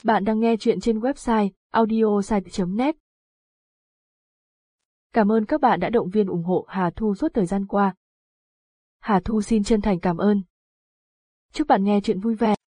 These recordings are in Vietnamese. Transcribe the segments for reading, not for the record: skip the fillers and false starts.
Bạn đang nghe chuyện trên website audiosite.net. Cảm ơn các bạn đã động viên ủng hộ Hà Thu suốt thời gian qua. Hà Thu xin chân thành cảm ơn. Chúc bạn nghe chuyện vui vẻ.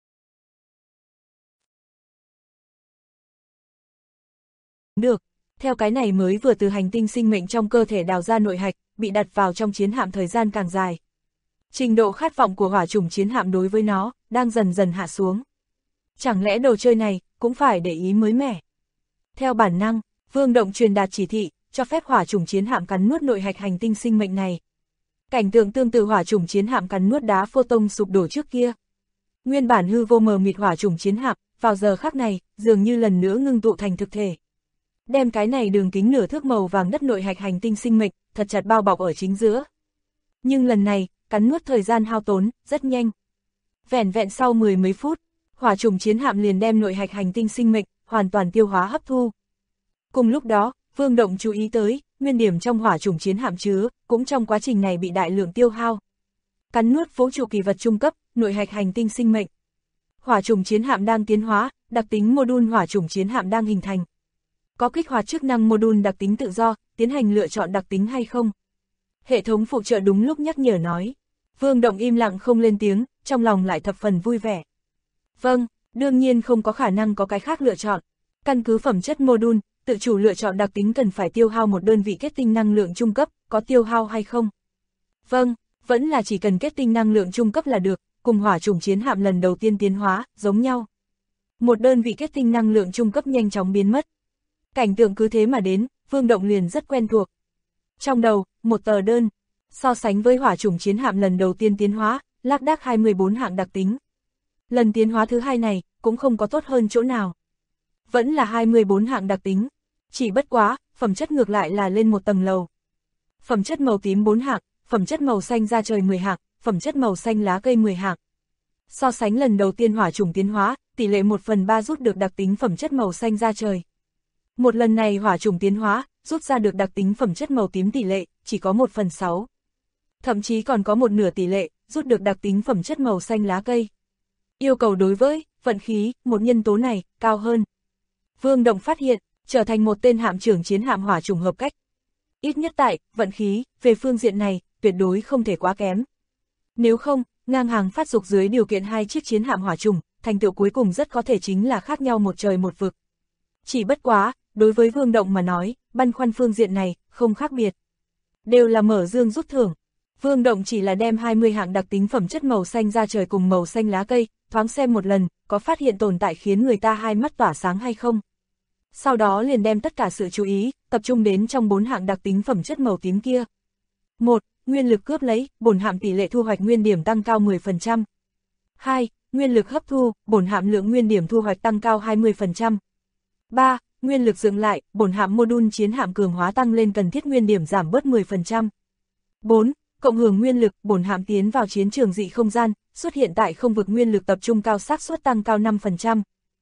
Được, theo cái này mới vừa từ hành tinh sinh mệnh trong cơ thể đào ra nội hạch, bị đặt vào trong chiến hạm thời gian càng dài. Trình độ khát vọng của hỏa chủng chiến hạm đối với nó, đang dần dần hạ xuống. Chẳng lẽ đồ chơi này, cũng phải để ý mới mẻ. Theo bản năng, Vương Động truyền đạt chỉ thị, cho phép hỏa chủng chiến hạm cắn nuốt nội hạch hành tinh sinh mệnh này. Cảnh tượng tương tự hỏa chủng chiến hạm cắn nuốt đá photon sụp đổ trước kia. Nguyên bản hư vô mờ mịt hỏa chủng chiến hạm, vào giờ khắc này, dường như lần nữa ngưng tụ thành thực thể. Đem cái này đường kính nửa thước màu vàng đất nội hạch hành tinh sinh mệnh, thật chặt bao bọc ở chính giữa. Nhưng lần này, cắn nuốt thời gian hao tốn, rất nhanh. Vẻn vẹn sau 10 mấy phút, hỏa chủng chiến hạm liền đem nội hạch hành tinh sinh mệnh, hoàn toàn tiêu hóa hấp thu. Cùng lúc đó, Vương Động chú ý tới, nguyên điểm trong hỏa chủng chiến hạm chứa, cũng trong quá trình này bị đại lượng tiêu hao. Cắn nuốt vũ trụ kỳ vật trung cấp, nội hạch hành tinh sinh mệnh. Hỏa chủng chiến hạm đang tiến hóa, đặc tính module hỏa chủng chiến hạm đang hình thành. Có kích hoạt chức năng module đặc tính tự do, tiến hành lựa chọn đặc tính hay không? Hệ thống phụ trợ đúng lúc nhắc nhở nói. Vương Động im lặng không lên tiếng, trong lòng lại thập phần vui vẻ. Vâng, đương nhiên không có khả năng có cái khác lựa chọn. Căn cứ phẩm chất module, tự chủ lựa chọn đặc tính cần phải tiêu hao một đơn vị kết tinh năng lượng trung cấp, có tiêu hao hay không? Vâng, vẫn là chỉ cần kết tinh năng lượng trung cấp là được, cùng hỏa chủng chiến hạm lần đầu tiên tiến hóa, giống nhau. Một đơn vị kết tinh năng lượng trung cấp nhanh chóng biến mất. Cảnh tượng cứ thế mà đến, Vương Động liền rất quen thuộc. Trong đầu, một tờ đơn, so sánh với hỏa chủng chiến hạm lần đầu tiên tiến hóa, lác đác 24 hạng đặc tính. Lần tiến hóa thứ hai này, cũng không có tốt hơn chỗ nào. Vẫn là 24 hạng đặc tính, chỉ bất quá, phẩm chất ngược lại là lên một tầng lầu. Phẩm chất màu tím 4 hạng, phẩm chất màu xanh da trời 10 hạng, phẩm chất màu xanh lá cây 10 hạng. So sánh lần đầu tiên hỏa chủng tiến hóa, tỷ lệ 1/3 rút được đặc tính phẩm chất màu xanh da trời. Một lần này hỏa chủng tiến hóa, rút ra được đặc tính phẩm chất màu tím tỷ lệ, chỉ có 1/6. Thậm chí còn có một nửa tỷ lệ, rút được đặc tính phẩm chất màu xanh lá cây. Yêu cầu đối với vận khí, một nhân tố này, cao hơn. Vương Động phát hiện, trở thành một tên hạm trưởng chiến hạm hỏa chủng hợp cách. Ít nhất tại, vận khí, về phương diện này, tuyệt đối không thể quá kém. Nếu không, ngang hàng phát dục dưới điều kiện hai chiếc chiến hạm hỏa chủng, thành tựu cuối cùng rất có thể chính là khác nhau một trời một vực. Chỉ bất quá, đối với Vương Động mà nói, băn khoăn phương diện này, không khác biệt. Đều là mở dương rút thưởng. Vương Động chỉ là đem 20 hạng đặc tính phẩm chất màu xanh da trời cùng màu xanh lá cây, thoáng xem một lần, có phát hiện tồn tại khiến người ta hai mắt tỏa sáng hay không. Sau đó liền đem tất cả sự chú ý, tập trung đến trong 4 hạng đặc tính phẩm chất màu tím kia. 1. Nguyên lực cướp lấy, bổn hạm tỷ lệ thu hoạch nguyên điểm tăng cao 10%. 2. Nguyên lực hấp thu, bổn hạm lượng nguyên điểm thu hoạch tăng cao 20%. 3. Nguyên lực dựng lại, bổn hạm module chiến hạm cường hóa tăng lên cần thiết nguyên điểm giảm bớt 10%. 4. Cộng hưởng nguyên lực, bổn hạm tiến vào chiến trường dị không gian, xuất hiện tại không vực nguyên lực tập trung cao xác suất tăng cao 5%.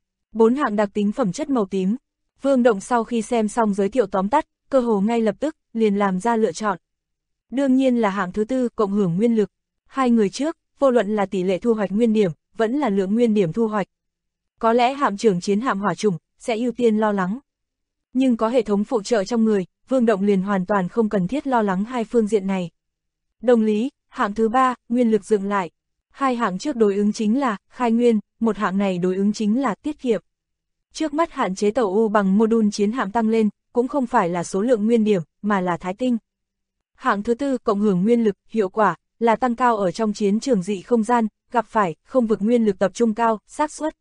4 hạng đặc tính phẩm chất màu tím. Vương Động sau khi xem xong giới thiệu tóm tắt, cơ hồ ngay lập tức, liền làm ra lựa chọn. Đương nhiên là hạng thứ tư, cộng hưởng nguyên lực. Hai người trước, vô luận là tỷ lệ thu hoạch nguyên điểm, vẫn là lượng nguyên điểm thu hoạch. Có lẽ hạm trưởng chiến hạm hỏa chủng sẽ ưu tiên lo lắng. Nhưng có hệ thống phụ trợ trong người, Vương Động liền hoàn toàn không cần thiết lo lắng hai phương diện này. Đồng lý, hạng thứ ba, nguyên lực dựng lại. Hai hạng trước đối ứng chính là khai nguyên, một hạng này đối ứng chính là tiết kiệm. Trước mắt hạn chế tàu U bằng module chiến hạm tăng lên, cũng không phải là số lượng nguyên điểm, mà là thái tinh. Hạng thứ tư, cộng hưởng nguyên lực, hiệu quả là tăng cao ở trong chiến trường dị không gian, gặp phải không vực nguyên lực tập trung cao, xác suất.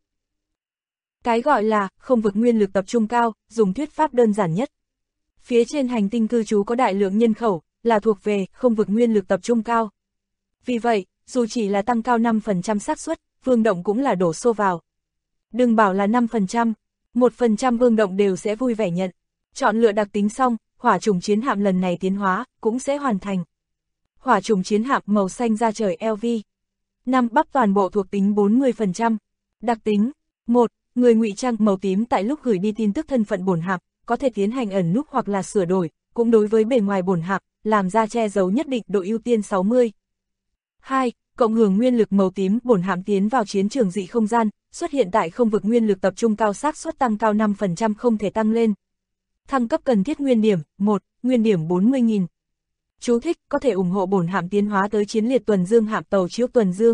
Cái gọi là không vực nguyên lực tập trung cao, dùng thuyết pháp đơn giản nhất. Phía trên hành tinh cư trú có đại lượng nhân khẩu, là thuộc về không vực nguyên lực tập trung cao. Vì vậy, dù chỉ là tăng cao 5% xác suất, Vương Động cũng là đổ xô vào. Đừng bảo là 5%, 1% Vương Động đều sẽ vui vẻ nhận. Chọn lựa đặc tính xong, hỏa chủng chiến hạm lần này tiến hóa, cũng sẽ hoàn thành. Hỏa chủng chiến hạm màu xanh da trời LV. 5. Bắp toàn bộ thuộc tính 40%. Đặc tính 1. Người ngụy trang màu tím tại lúc gửi đi tin tức thân phận bổn hạm, có thể tiến hành ẩn núp hoặc là sửa đổi, cũng đối với bề ngoài bổn hạm, làm ra che giấu nhất định độ ưu tiên 60. 2. cộng hưởng nguyên lực màu tím bổn hạm tiến vào chiến trường dị không gian, xuất hiện tại không vực nguyên lực tập trung cao xác suất tăng cao 5% không thể tăng lên. Thăng cấp cần thiết nguyên điểm, 1, nguyên điểm 40.000. Chú thích, có thể ủng hộ bổn hạm tiến hóa tới chiến liệt tuần dương hạm tàu chiếu tuần dương.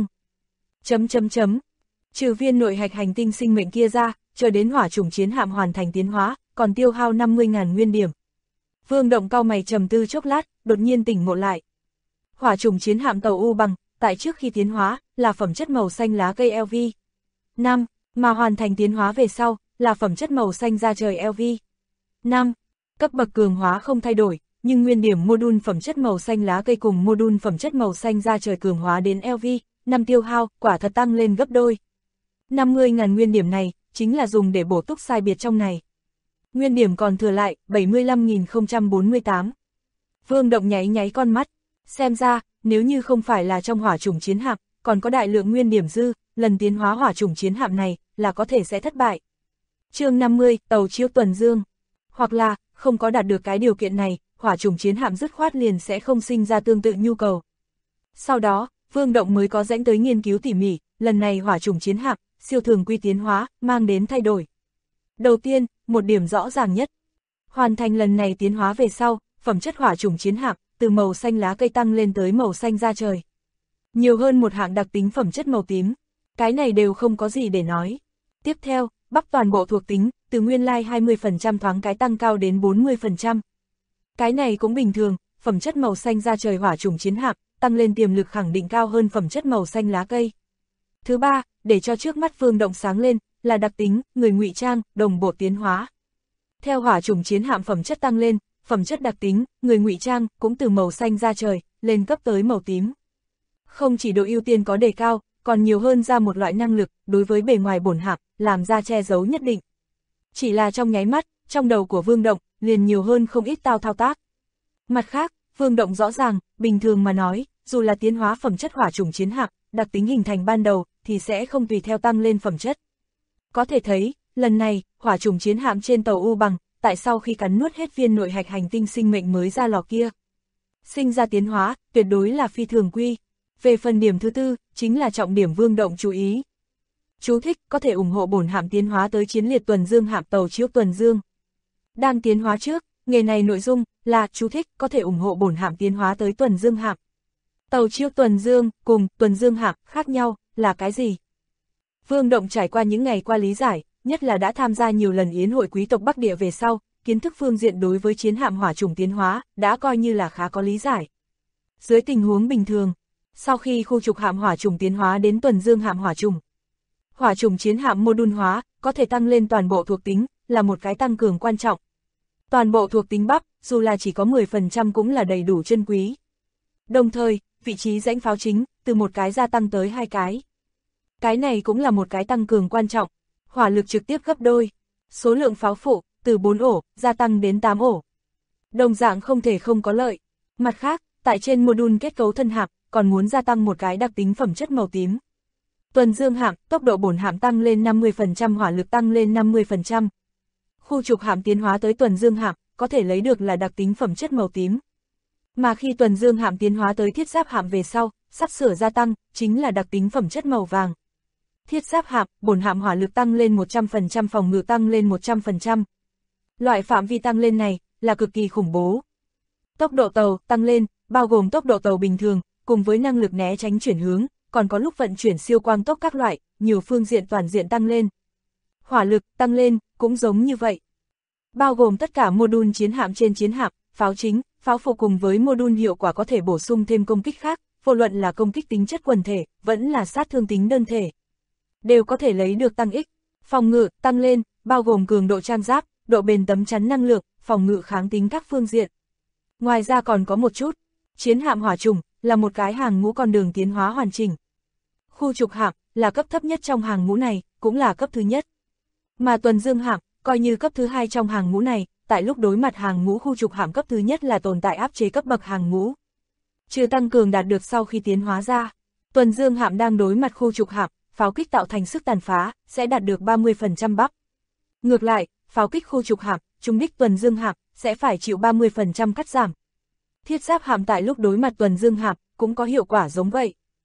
Trừ viên nội hạch hành tinh sinh mệnh kia ra, chờ đến hỏa chủng chiến hạm hoàn thành tiến hóa, còn tiêu hao 50.000 nguyên điểm. Vương Động cau mày trầm tư chốc lát, đột nhiên tỉnh ngộ lại. Hỏa chủng chiến hạm tàu U Bằng, tại trước khi tiến hóa, là phẩm chất màu xanh lá cây LV 5, mà hoàn thành tiến hóa về sau, là phẩm chất màu xanh da trời LV 5. Cấp bậc cường hóa không thay đổi, nhưng nguyên điểm module phẩm chất màu xanh lá cây cùng module phẩm chất màu xanh da trời cường hóa đến LV 5 tiêu hao, quả thật tăng lên gấp đôi. 50.000 nguyên điểm này, chính là dùng để bổ túc sai biệt trong này. Nguyên điểm còn thừa lại, 75.048. Vương Động nháy nháy con mắt, xem ra, nếu như không phải là trong hỏa chủng chiến hạm, còn có đại lượng nguyên điểm dư, lần tiến hóa hỏa chủng chiến hạm này, là có thể sẽ thất bại. Chương 50, tàu chiếu tuần dương. Hoặc là, không có đạt được cái điều kiện này, hỏa chủng chiến hạm dứt khoát liền sẽ không sinh ra tương tự nhu cầu. Sau đó, Vương Động mới có rãnh tới nghiên cứu tỉ mỉ, lần này hỏa chủng chiến hạm, siêu thường quy tiến hóa, mang đến thay đổi. Đầu tiên, một điểm rõ ràng nhất. Hoàn thành lần này tiến hóa về sau, phẩm chất hỏa chủng chiến hạm, từ màu xanh lá cây tăng lên tới màu xanh da trời. Nhiều hơn một hạng đặc tính phẩm chất màu tím. Cái này đều không có gì để nói. Tiếp theo, bắp toàn bộ thuộc tính, từ nguyên lai 20% thoáng cái tăng cao đến 40%. Cái này cũng bình thường, phẩm chất màu xanh da trời hỏa chủng chiến hạm, tăng lên tiềm lực khẳng định cao hơn phẩm chất màu xanh lá cây. Thứ ba, để cho trước mắt Vương Động sáng lên, là đặc tính, người ngụy trang, đồng bộ tiến hóa. Theo hỏa chủng chiến hạm phẩm chất tăng lên, phẩm chất đặc tính, người ngụy trang, cũng từ màu xanh da trời, lên cấp tới màu tím. Không chỉ độ ưu tiên có đề cao, còn nhiều hơn ra một loại năng lực, đối với bề ngoài bổn hạm, làm ra che giấu nhất định. Chỉ là trong nháy mắt, trong đầu của Vương Động, liền nhiều hơn không ít thao tác. Mặt khác, Vương Động rõ ràng, bình thường mà nói, dù là tiến hóa phẩm chất hỏa chủng chiến hạm, đặc tính hình thành ban đầu, thì sẽ không tùy theo tăng lên phẩm chất. Có thể thấy, lần này, hỏa chủng chiến hạm trên tàu U Bằng, tại sau khi cắn nuốt hết viên nội hạch hành tinh sinh mệnh mới ra lò kia. Sinh ra tiến hóa, tuyệt đối là phi thường quy. Về phần điểm thứ tư, chính là trọng điểm Vương Động chú ý. Chú thích, có thể ủng hộ bổn hạm tiến hóa tới chiến liệt tuần dương hạm tàu chiếu tuần dương. Đang tiến hóa trước, nghề này nội dung là chú thích, có thể ủng hộ bổn hạm tiến hóa tới tuần dương hạm. Tàu chiếu tuần dương cùng tuần dương hạm khác nhau là cái gì? Vương Động trải qua những ngày qua lý giải, nhất là đã tham gia nhiều lần yến hội quý tộc Bắc Địa về sau, kiến thức phương diện đối với chiến hạm hỏa chủng tiến hóa đã coi như là khá có lý giải. Dưới tình huống bình thường, sau khi khu trục hạm hỏa chủng tiến hóa đến tuần dương hạm hỏa chủng chiến hạm module hóa, có thể tăng lên toàn bộ thuộc tính, là một cái tăng cường quan trọng. Toàn bộ thuộc tính bắp, dù là chỉ có 10% cũng là đầy đủ chân quý. Đồng thời, vị trí rãnh pháo chính, từ một cái gia tăng tới 2 cái. Cái này cũng là một cái tăng cường quan trọng, hỏa lực trực tiếp gấp đôi. Số lượng pháo phụ, từ 4 ổ, gia tăng đến 8 ổ. Đồng dạng không thể không có lợi. Mặt khác, tại trên module kết cấu thân hạm, còn muốn gia tăng một cái đặc tính phẩm chất màu tím. Tuần dương hạm, tốc độ bổn hạm tăng lên 50%, hỏa lực tăng lên 50%. Khu trục hạm tiến hóa tới tuần dương hạm, có thể lấy được là đặc tính phẩm chất màu tím. Mà khi tuần dương hạm tiến hóa tới thiết giáp hạm về sau, sắp sửa gia tăng, chính là đặc tính phẩm chất màu vàng. Thiết giáp hạm, bổn hạm hỏa lực tăng lên 100%, phòng ngự tăng lên 100%. Loại phạm vi tăng lên này, là cực kỳ khủng bố. Tốc độ tàu, tăng lên, bao gồm tốc độ tàu bình thường, cùng với năng lực né tránh chuyển hướng, còn có lúc vận chuyển siêu quang tốc các loại, nhiều phương diện toàn diện tăng lên. Hỏa lực, tăng lên, cũng giống như vậy. Bao gồm tất cả module chiến hạm trên chiến hạm, pháo chính, pháo phụ cùng với module hiệu quả có thể bổ sung thêm công kích khác, vô luận là công kích tính chất quần thể, vẫn là sát thương tính đơn thể. Đều có thể lấy được tăng ích. Phòng ngự, tăng lên, bao gồm cường độ trang giáp, độ bền tấm chắn năng lượng, phòng ngự kháng tính các phương diện. Ngoài ra còn có một chút, chiến hạm hỏa chủng, là một cái hàng ngũ con đường tiến hóa hoàn chỉnh. Khu trục hạm, là cấp thấp nhất trong hàng ngũ này, cũng là cấp thứ nhất. Mà tuần dương hạm, coi như cấp thứ hai trong hàng ngũ này, tại lúc đối mặt hàng ngũ khu trục hạm cấp thứ nhất là tồn tại áp chế cấp bậc hàng ngũ. Trừ tăng cường đạt được sau khi tiến hóa ra, tuần dương hạm đang đối mặt khu trục hạm, pháo kích tạo thành sức tàn phá, sẽ đạt được 30% bắp. Ngược lại, pháo kích khu trục hạm, trúng đích tuần dương hạm, sẽ phải chịu 30% cắt giảm. Thiết giáp hạm tại lúc đối mặt tuần dương hạm, cũng có hiệu quả giống vậy.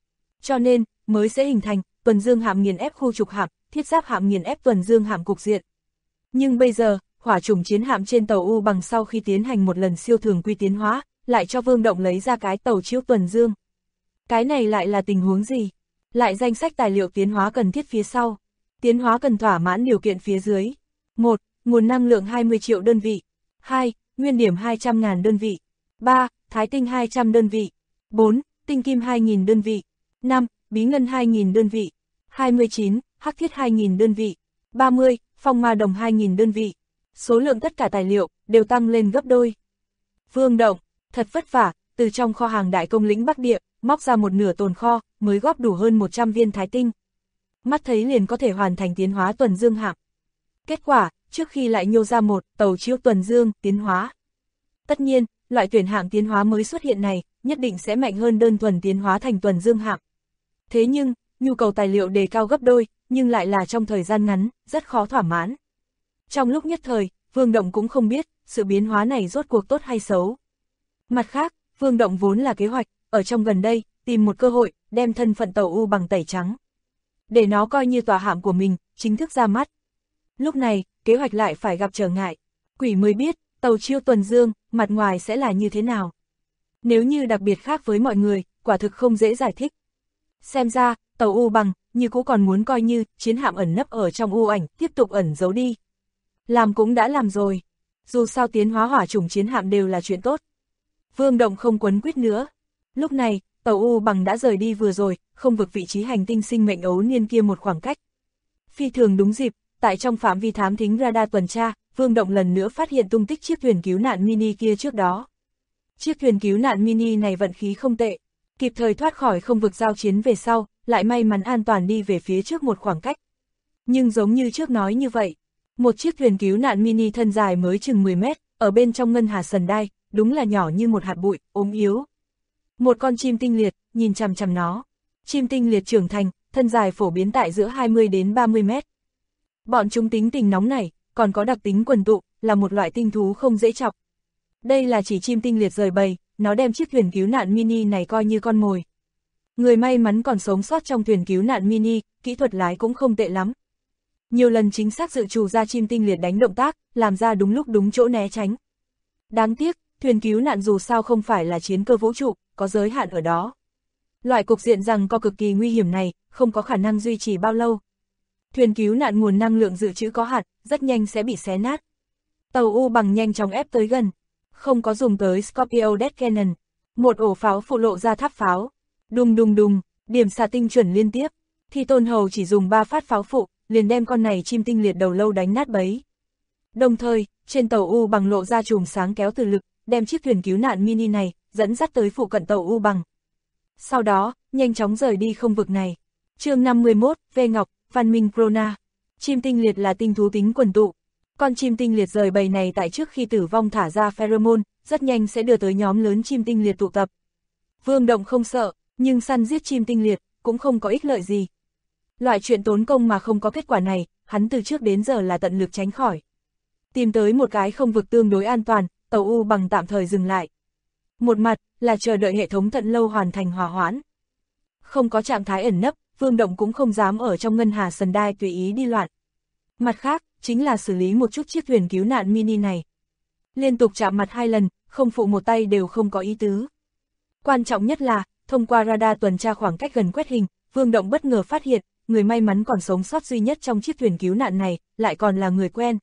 Cho nên, mới sẽ hình thành tuần dương hạm nghiền ép khu trục hạm, thiết giáp hạm nghiền ép tuần dương hạm cục diện. Nhưng bây giờ, hỏa chủng chiến hạm trên tàu U Bằng sau khi tiến hành một lần siêu thường quy tiến hóa, lại cho Vương Động lấy ra cái tàu chiếu tuần dương. Cái này lại là tình huống gì? Lại danh sách tài liệu tiến hóa cần thiết phía sau. Tiến hóa cần thỏa mãn điều kiện phía dưới. 1. Nguồn năng lượng 20 triệu đơn vị. 2. Nguyên điểm 200.000 đơn vị. 3. Thái tinh 200 đơn vị. 4. Tinh kim 2.000 đơn vị. 5. Bí ngân 2.000 đơn vị. 29. Hắc thiết 2.000 đơn vị. 30. Phong ma đồng 2.000 đơn vị. Số lượng tất cả tài liệu đều tăng lên gấp đôi. Vương Động thật vất vả, từ trong kho hàng đại công lĩnh Bắc Địa, móc ra một nửa tồn kho, mới góp đủ hơn 100 viên thái tinh. Mắt thấy liền có thể hoàn thành tiến hóa tuần dương hạm. Kết quả, trước khi lại nhô ra một tàu chiếu tuần dương tiến hóa. Tất nhiên, loại tuyển hạng tiến hóa mới xuất hiện này, nhất định sẽ mạnh hơn đơn thuần tiến hóa thành tuần dương hạm. Thế nhưng, nhu cầu tài liệu đề cao gấp đôi, nhưng lại là trong thời gian ngắn, rất khó thỏa mãn. Trong lúc nhất thời, Vương Động cũng không biết, sự biến hóa này rốt cuộc tốt hay xấu. Mặt khác, Vương Động vốn là kế hoạch, ở trong gần đây, tìm một cơ hội, đem thân phận tàu U Bằng tẩy trắng. Để nó coi như tòa hạm của mình, chính thức ra mắt. Lúc này, kế hoạch lại phải gặp trở ngại. Quỷ mới biết, tàu chiêu tuần dương, mặt ngoài sẽ là như thế nào. Nếu như đặc biệt khác với mọi người, quả thực không dễ giải thích. Xem ra, tàu U Bằng, như cũ còn muốn coi như, chiến hạm ẩn nấp ở trong u ảnh, tiếp tục ẩn giấu đi. Làm cũng đã làm rồi. Dù sao tiến hóa hỏa chủng chiến hạm đều là chuyện tốt. Vương Động không quấn quýt nữa. Lúc này, tàu U Bằng đã rời đi vừa rồi, không vực vị trí hành tinh sinh mệnh ấu niên kia một khoảng cách. Phi thường đúng dịp, tại trong phạm vi thám thính radar tuần tra, Vương Động lần nữa phát hiện tung tích chiếc thuyền cứu nạn mini kia trước đó. Chiếc thuyền cứu nạn mini này vận khí không tệ, kịp thời thoát khỏi không vực giao chiến về sau, lại may mắn an toàn đi về phía trước một khoảng cách. Nhưng giống như trước nói như vậy, một chiếc thuyền cứu nạn mini thân dài mới chừng 10 mét, ở bên trong ngân hà sần đai, đúng là nhỏ như một hạt bụi, ốm yếu. Một con chim tinh liệt, nhìn chằm chằm nó. Chim tinh liệt trưởng thành, thân dài phổ biến tại giữa 20 đến 30 mét. Bọn chúng tính tình nóng nảy, còn có đặc tính quần tụ, là một loại tinh thú không dễ chọc. Đây là chỉ chim tinh liệt rời bầy, nó đem chiếc thuyền cứu nạn mini này coi như con mồi. Người may mắn còn sống sót trong thuyền cứu nạn mini, kỹ thuật lái cũng không tệ lắm. Nhiều lần chính xác dự trù ra chim tinh liệt đánh động tác, làm ra đúng lúc đúng chỗ né tránh. Đáng tiếc, thuyền cứu nạn dù sao không phải là chiến cơ vũ trụ, có giới hạn ở đó. Loại cục diện rằng có cực kỳ nguy hiểm này, không có khả năng duy trì bao lâu. Thuyền cứu nạn nguồn năng lượng dự trữ có hạn, rất nhanh sẽ bị xé nát. Tàu U Bằng nhanh chóng ép tới gần. Không có dùng tới Scorpio Death Cannon. Một ổ pháo phụ lộ ra tháp pháo. Đùng đùng đùng, điểm xạ tinh chuẩn liên tiếp. Thì Tôn Hầu chỉ dùng 3 phát pháo phụ, liền đem con này chim tinh liệt đầu lâu đánh nát bấy. Đồng thời, trên tàu U Bằng lộ ra chùm sáng kéo từ lực, đem chiếc thuyền cứu nạn mini này, dẫn dắt tới phụ cận tàu U Bằng. Sau đó, nhanh chóng rời đi không vực này. Chương 51, V Ngọc, Văn Minh Krona. Chim tinh liệt là tinh thú tính quần tụ. Con chim tinh liệt rời bầy này tại trước khi tử vong thả ra pheromone, rất nhanh sẽ đưa tới nhóm lớn chim tinh liệt tụ tập. Vương Động không sợ, nhưng săn giết chim tinh liệt, cũng không có ích lợi gì. Loại chuyện tốn công mà không có kết quả này, hắn từ trước đến giờ là tận lực tránh khỏi. Tìm tới một cái không vực tương đối an toàn, tàu U Bằng tạm thời dừng lại. Một mặt, là chờ đợi hệ thống Thận Lâu hoàn thành hòa hoãn. Không có trạng thái ẩn nấp, Vương Động cũng không dám ở trong ngân hà sần đai tùy ý đi loạn. Mặt khác, chính là xử lý một chút chiếc thuyền cứu nạn mini này. Liên tục chạm mặt 2 lần, không phụ một tay đều không có ý tứ. Quan trọng nhất là, thông qua radar tuần tra khoảng cách gần quét hình, Vương Động bất ngờ phát hiện, người may mắn còn sống sót duy nhất trong chiếc thuyền cứu nạn này, lại còn là người quen.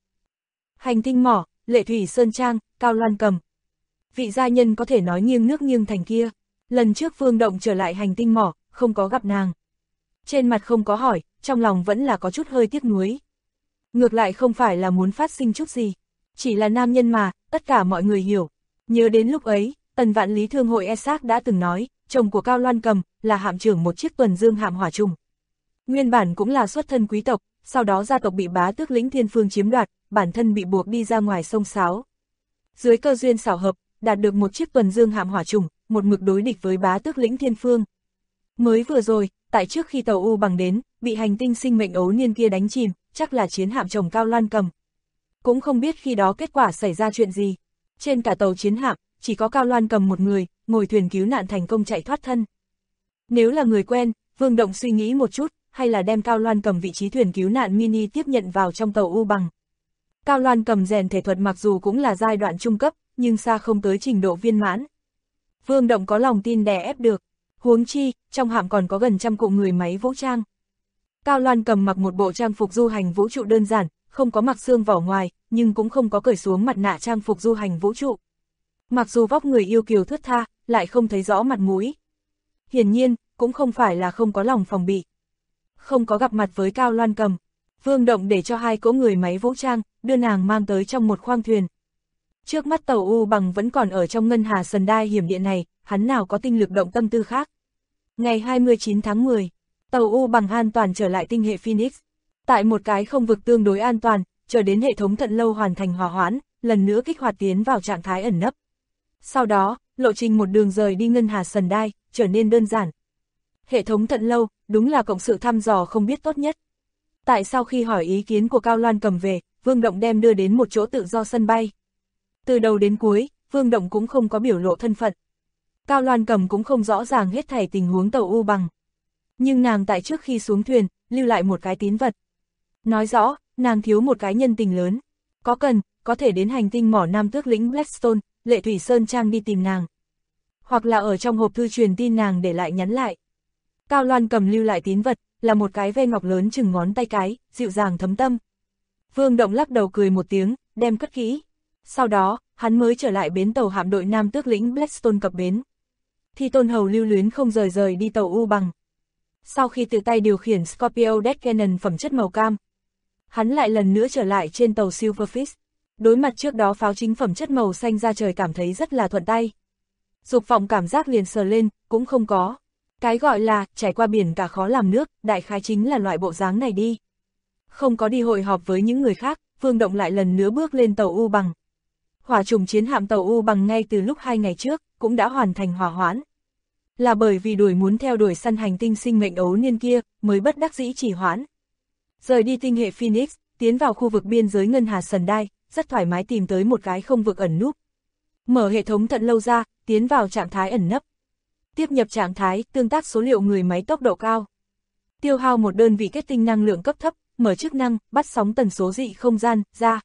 Hành tinh mỏ, Lệ Thủy Sơn Trang, Cao Loan Cầm. Vị gia nhân có thể nói nghiêng nước nghiêng thành kia. Lần trước Vương Động trở lại hành tinh mỏ, không có gặp nàng. Trên mặt không có hỏi, trong lòng vẫn là có chút hơi tiếc nuối. Ngược lại không phải là muốn phát sinh chút gì. Chỉ là nam nhân mà, tất cả mọi người hiểu. Nhớ đến lúc ấy, Tần Vạn Lý Thương hội Esác đã từng nói, chồng của Cao Loan Cầm, là hạm trưởng một chiếc tuần dương hạm hỏa trùng. Nguyên bản cũng là xuất thân quý tộc, sau đó gia tộc bị bá tước lĩnh Thiên Phương chiếm đoạt, bản thân bị buộc đi ra ngoài sông Sáo. Dưới cơ duyên xảo hợp, đạt được một chiếc tuần dương hạm hỏa trùng, một mực đối địch với bá tước lĩnh Thiên Phương. Mới vừa rồi, tại trước khi tàu U Bằng đến, bị hành tinh sinh mệnh ấu niên kia đánh chìm, chắc là chiến hạm chồng Cao Loan Cầm. Cũng không biết khi đó kết quả xảy ra chuyện gì. Trên cả tàu chiến hạm, chỉ có Cao Loan Cầm một người, ngồi thuyền cứu nạn thành công chạy thoát thân. Nếu là người quen, Vương Động suy nghĩ một chút, hay là đem Cao Loan Cầm vị trí thuyền cứu nạn mini tiếp nhận vào trong tàu U Bằng. Cao Loan Cầm rèn thể thuật mặc dù cũng là giai đoạn trung cấp, nhưng xa không tới trình độ viên mãn. Vương Động có lòng tin đè ép được, huống chi, trong hạm còn có gần 100 cụ người máy vũ trang. Cao Loan Cầm mặc một bộ trang phục du hành vũ trụ đơn giản, không có mặc xương vỏ ngoài, nhưng cũng không có cởi xuống mặt nạ trang phục du hành vũ trụ. Mặc dù vóc người yêu kiều thướt tha, lại không thấy rõ mặt mũi. Hiển nhiên, cũng không phải là không có lòng phòng bị. Không có gặp mặt với Cao Loan Cầm, Vương Động để cho 2 cỗ người máy vũ trang, đưa nàng mang tới trong một khoang thuyền. Trước mắt tàu U Bằng vẫn còn ở trong ngân hà sần đai hiểm địa này, hắn nào có tinh lực động tâm tư khác. Ngày 29 tháng 10, tàu U Bằng an toàn trở lại tinh hệ Phoenix. Tại một cái không vực tương đối an toàn, chờ đến hệ thống thận lâu hoàn thành hòa hoãn, lần nữa kích hoạt tiến vào trạng thái ẩn nấp. Sau đó, lộ trình một đường rời đi ngân hà sần đai, trở nên đơn giản. Hệ thống thận lâu, đúng là cộng sự thăm dò không biết tốt nhất. Tại sau khi hỏi ý kiến của Cao Loan Cầm về, Vương Động đem đưa đến một chỗ tự do sân bay. Từ đầu đến cuối, Vương Động cũng không có biểu lộ thân phận. Cao Loan Cầm cũng không rõ ràng hết thảy tình huống tàu U Bằng. Nhưng nàng tại trước khi xuống thuyền, lưu lại một cái tín vật. Nói rõ, nàng thiếu một cái nhân tình lớn. Có cần, có thể đến hành tinh mỏ Nam Tước lĩnh Blackstone, Lệ Thủy Sơn Trang đi tìm nàng. Hoặc là ở trong hộp thư truyền tin nàng để lại nhắn lại. Cao Loan Cầm lưu lại tín vật, là một cái ve ngọc lớn chừng ngón tay cái, dịu dàng thấm tâm. Vương Động lắc đầu cười một tiếng, đem cất kỹ. Sau đó, hắn mới trở lại bến tàu hạm đội Nam Tước lĩnh Blackstone cập bến. Thi Tôn Hầu lưu luyến không rời đi tàu U Bằng. Sau khi tự tay điều khiển Scorpio Death Cannon phẩm chất màu cam, hắn lại lần nữa trở lại trên tàu Silverfish. Đối mặt trước đó pháo chính phẩm chất màu xanh ra trời cảm thấy rất là thuận tay. Dục vọng cảm giác liền sờ lên, cũng không có. Cái gọi là, trải qua biển cả khó làm nước, đại khái chính là loại bộ dáng này đi. Không có đi hội họp với những người khác, Vương Động lại lần nữa bước lên tàu U Bằng. Hỏa trùng chiến hạm tàu U Bằng ngay từ lúc 2 ngày trước, cũng đã hoàn thành hỏa hoãn. Là bởi vì muốn theo đuổi săn hành tinh sinh mệnh ấu niên kia, mới bất đắc dĩ trì hoãn. Rời đi tinh hệ Phoenix, tiến vào khu vực biên giới ngân hà sần đai, rất thoải mái tìm tới một cái không vực ẩn núp. Mở hệ thống thận lâu ra, tiến vào trạng thái ẩn nấp. Tiếp nhập trạng thái, tương tác số liệu người máy tốc độ cao. Tiêu hao một đơn vị kết tinh năng lượng cấp thấp, mở chức năng, bắt sóng tần số dị không gian, ra.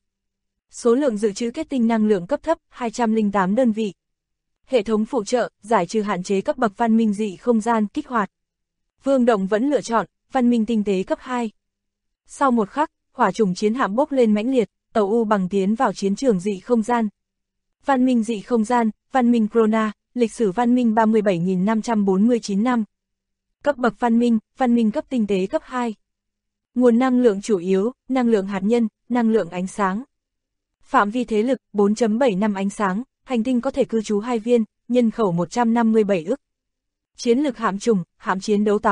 Số lượng dự trữ kết tinh năng lượng cấp thấp, 208 đơn vị. Hệ thống phụ trợ, giải trừ hạn chế cấp bậc văn minh dị không gian, kích hoạt. Vương Động vẫn lựa chọn, văn minh tinh tế cấp 2. Sau một khắc, hỏa trùng chiến hạm bốc lên mãnh liệt, tàu U Bằng tiến vào chiến trường dị không gian. Văn minh dị không gian, văn minh Krona, lịch sử văn minh 37.549 năm. Cấp bậc văn minh cấp tinh tế cấp 2. Nguồn năng lượng chủ yếu, năng lượng hạt nhân, năng lượng ánh sáng. Phạm vi thế lực, 4.7 năm ánh sáng, hành tinh có thể cư trú 2 viên, nhân khẩu 157 ức. Chiến lực hạm trùng, hạm chiến đấu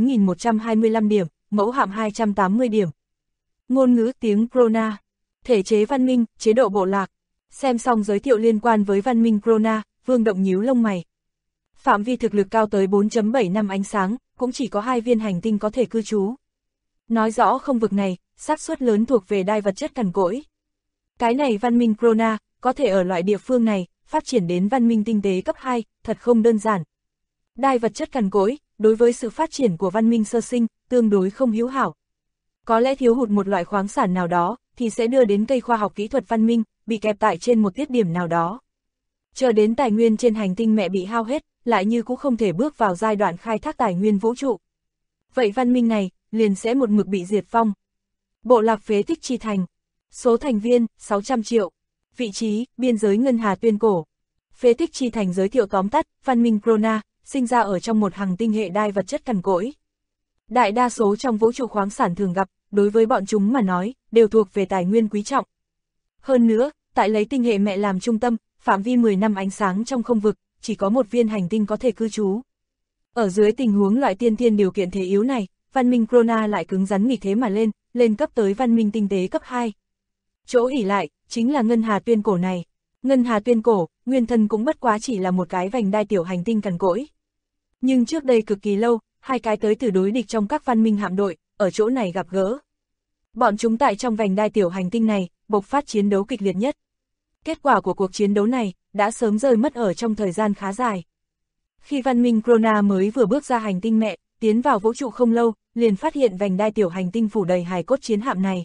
89.125 điểm, mẫu hạm 280 điểm. Ngôn ngữ tiếng Krona. Thể chế văn minh, chế độ bộ lạc. Xem xong giới thiệu liên quan với văn minh Krona, Vương Động nhíu lông mày. Phạm vi thực lực cao tới 4.7 năm ánh sáng, cũng chỉ có 2 viên hành tinh có thể cư trú. Nói rõ không vực này, xác suất lớn thuộc về đai vật chất cằn cỗi. Cái này văn minh Krona, có thể ở loại địa phương này, phát triển đến văn minh tinh tế cấp 2, thật không đơn giản. Đai vật chất cằn cỗi, đối với sự phát triển của văn minh sơ sinh, tương đối không hữu hảo. Có lẽ thiếu hụt một loại khoáng sản nào đó, thì sẽ đưa đến cây khoa học kỹ thuật văn minh, bị kẹp tại trên một tiết điểm nào đó. Chờ đến tài nguyên trên hành tinh mẹ bị hao hết, lại như cũng không thể bước vào giai đoạn khai thác tài nguyên vũ trụ. Vậy văn minh này, liền sẽ một mực bị diệt vong. Bộ lạc phế tích chi thành. Số thành viên, 600 triệu. Vị trí, biên giới ngân hà tuyên cổ. Phế tích chi thành giới thiệu tóm tắt, văn minh Krona, sinh ra ở trong một hành tinh hệ đai vật chất cằn cỗi. Đại đa số trong vũ trụ khoáng sản thường gặp, đối với bọn chúng mà nói, đều thuộc về tài nguyên quý trọng. Hơn nữa, tại lấy tinh hệ mẹ làm trung tâm, phạm vi 10 năm ánh sáng trong không vực, chỉ có một viên hành tinh có thể cư trú. Ở dưới tình huống loại tiên thiên điều kiện thế yếu này, văn minh Krona lại cứng rắn nghịch thế mà lên cấp tới văn minh tinh tế cấp 2. Chỗ ỉ lại, chính là ngân hà tuyên cổ này. Ngân hà tuyên cổ, nguyên thân cũng bất quá chỉ là một cái vành đai tiểu hành tinh cằn cỗi. Nhưng trước đây cực kỳ lâu, 2 cái tới từ đối địch trong các văn minh hạm đội, ở chỗ này gặp gỡ. Bọn chúng tại trong vành đai tiểu hành tinh này, bộc phát chiến đấu kịch liệt nhất. Kết quả của cuộc chiến đấu này, đã sớm rơi mất ở trong thời gian khá dài. Khi văn minh Krona mới vừa bước ra hành tinh mẹ, tiến vào vũ trụ không lâu, liền phát hiện vành đai tiểu hành tinh phủ đầy hài cốt chiến hạm này.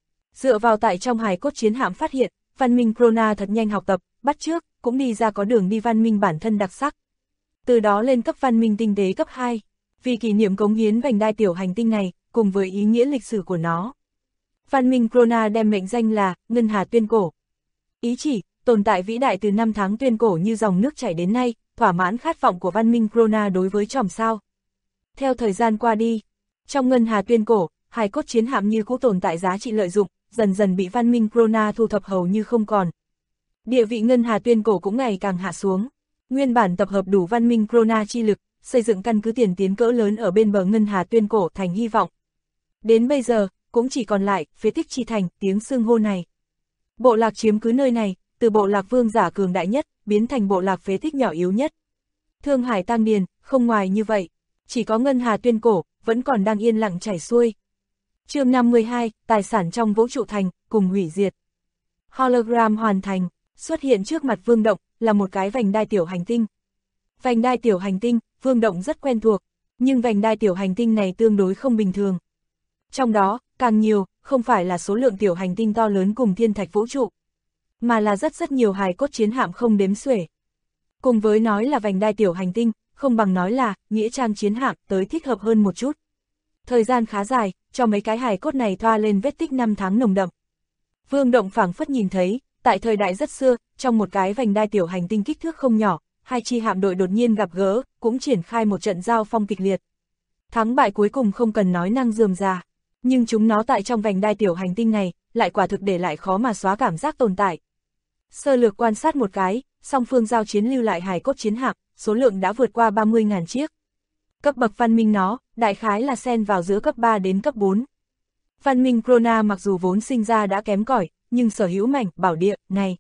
Dựa vào tại trong hài cốt chiến hạm phát hiện, văn minh Krona thật nhanh học tập, bắt chước, cũng đi ra có đường đi văn minh bản thân đặc sắc. Từ đó lên cấp văn minh tinh tế cấp 2, vì kỷ niệm cống hiến vành đai tiểu hành tinh này, cùng với ý nghĩa lịch sử của nó. Văn minh Krona đem mệnh danh là Ngân Hà Tuyên Cổ. Ý chỉ, tồn tại vĩ đại từ năm tháng tuyên cổ như dòng nước chảy đến nay, thỏa mãn khát vọng của văn minh Krona đối với chòm sao. Theo thời gian qua đi, trong Ngân Hà Tuyên Cổ, hài cốt chiến hạm như cũ tồn tại giá trị lợi dụng, dần dần bị văn minh Krona thu thập hầu như không còn. Địa vị Ngân Hà Tuyên Cổ cũng ngày càng hạ xuống. Nguyên bản tập hợp đủ văn minh Krona chi lực, xây dựng căn cứ tiền tiến cỡ lớn ở bên bờ Ngân Hà Tuyên Cổ thành hy vọng. Đến bây giờ, cũng chỉ còn lại phế tích chi thành tiếng xưng hô này. Bộ lạc chiếm cứ nơi này, từ bộ lạc vương giả cường đại nhất, biến thành bộ lạc phế tích nhỏ yếu nhất. Thương Hải Tăng Điền, không ngoài như vậy, chỉ có Ngân Hà Tuyên Cổ, vẫn còn đang yên lặng chảy xuôi. Chương 52, tài sản trong vũ trụ thành, cùng hủy diệt. Hologram hoàn thành, xuất hiện trước mặt Vương Động, là một cái vành đai tiểu hành tinh. Vành đai tiểu hành tinh, Vương Động rất quen thuộc, nhưng vành đai tiểu hành tinh này tương đối không bình thường. Trong đó, càng nhiều, không phải là số lượng tiểu hành tinh to lớn cùng thiên thạch vũ trụ, mà là rất nhiều hài cốt chiến hạm không đếm xuể. Cùng với nói là vành đai tiểu hành tinh, không bằng nói là nghĩa trang chiến hạm tới thích hợp hơn một chút. Thời gian khá dài, cho mấy cái hài cốt này thoa lên vết tích năm tháng nồng đậm. Vương Động phảng phất nhìn thấy, tại thời đại rất xưa, trong một cái vành đai tiểu hành tinh kích thước không nhỏ, hai chi hạm đội đột nhiên gặp gỡ, cũng triển khai một trận giao phong kịch liệt. Thắng bại cuối cùng không cần nói năng rườm rà, nhưng chúng nó tại trong vành đai tiểu hành tinh này, lại quả thực để lại khó mà xóa cảm giác tồn tại. Sơ lược quan sát một cái, song phương giao chiến lưu lại hài cốt chiến hạm, số lượng đã vượt qua 30.000 chiếc. Cấp bậc văn minh nó, đại khái là xen vào giữa cấp 3 đến cấp 4. Văn minh Krona mặc dù vốn sinh ra đã kém cỏi, nhưng sở hữu mảnh bảo địa này.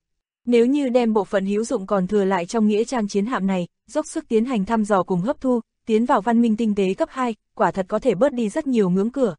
Nếu như đem bộ phận hữu dụng còn thừa lại trong nghĩa trang chiến hạm này, dốc sức tiến hành thăm dò cùng hấp thu, tiến vào văn minh tinh tế cấp 2, quả thật có thể bớt đi rất nhiều ngưỡng cửa.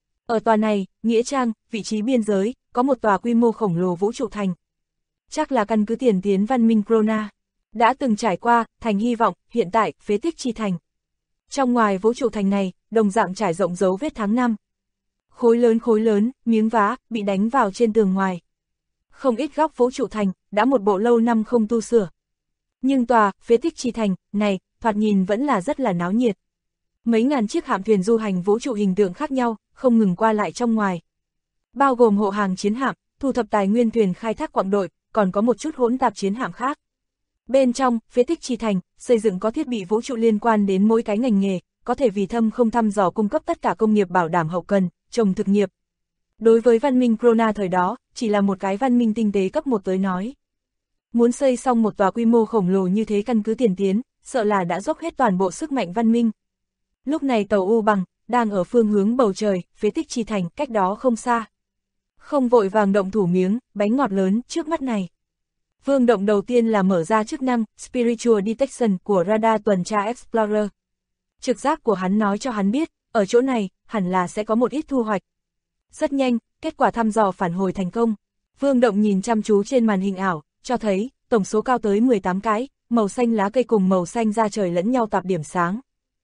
Ở tòa này, nghĩa trang, vị trí biên giới, có một tòa quy mô khổng lồ vũ trụ thành. Chắc là căn cứ tiền tiến văn minh Krona. Đã từng trải qua, thành hy vọng, hiện tại, phế tích chi thành. Trong ngoài vũ trụ thành này, đồng dạng trải rộng dấu vết tháng năm. Khối lớn, miếng vá, bị đánh vào trên tường ngoài. Không ít góc vũ trụ thành, đã một bộ lâu năm không tu sửa. Nhưng tòa, phế tích chi thành, này, thoạt nhìn vẫn là rất là náo nhiệt. Mấy ngàn chiếc hạm thuyền du hành vũ trụ hình tượng khác nhau, không ngừng qua lại trong ngoài. Bao gồm hộ hàng chiến hạm, thu thập tài nguyên thuyền khai thác quặng đội, còn có một chút hỗn tạp chiến hạm khác. Bên trong, phế tích chi thành, xây dựng có thiết bị vũ trụ liên quan đến mỗi cái ngành nghề, có thể vì không thăm dò cung cấp tất cả công nghiệp bảo đảm hậu cần, trồng thực nghiệp. Đối với văn minh Krona thời đó, chỉ là một cái văn minh tinh tế cấp 1 tới nói. Muốn xây xong một tòa quy mô khổng lồ như thế căn cứ tiền tiến, sợ là đã dốc hết toàn bộ sức mạnh văn minh. Lúc này tàu U Bằng, đang ở phương hướng bầu trời, phế tích chi thành, cách đó không xa. Không vội vàng động thủ miếng, bánh ngọt lớn trước mắt này. Vương Động đầu tiên là mở ra chức năng Spiritual Detection của Radar tuần tra Explorer. Trực giác của hắn nói cho hắn biết, ở chỗ này, hẳn là sẽ có một ít thu hoạch. Rất nhanh, kết quả thăm dò phản hồi thành công. Vương Động nhìn chăm chú trên màn hình ảo, cho thấy, tổng số cao tới 18 cái, màu xanh lá cây cùng màu xanh da trời lẫn nhau tạp điểm sáng.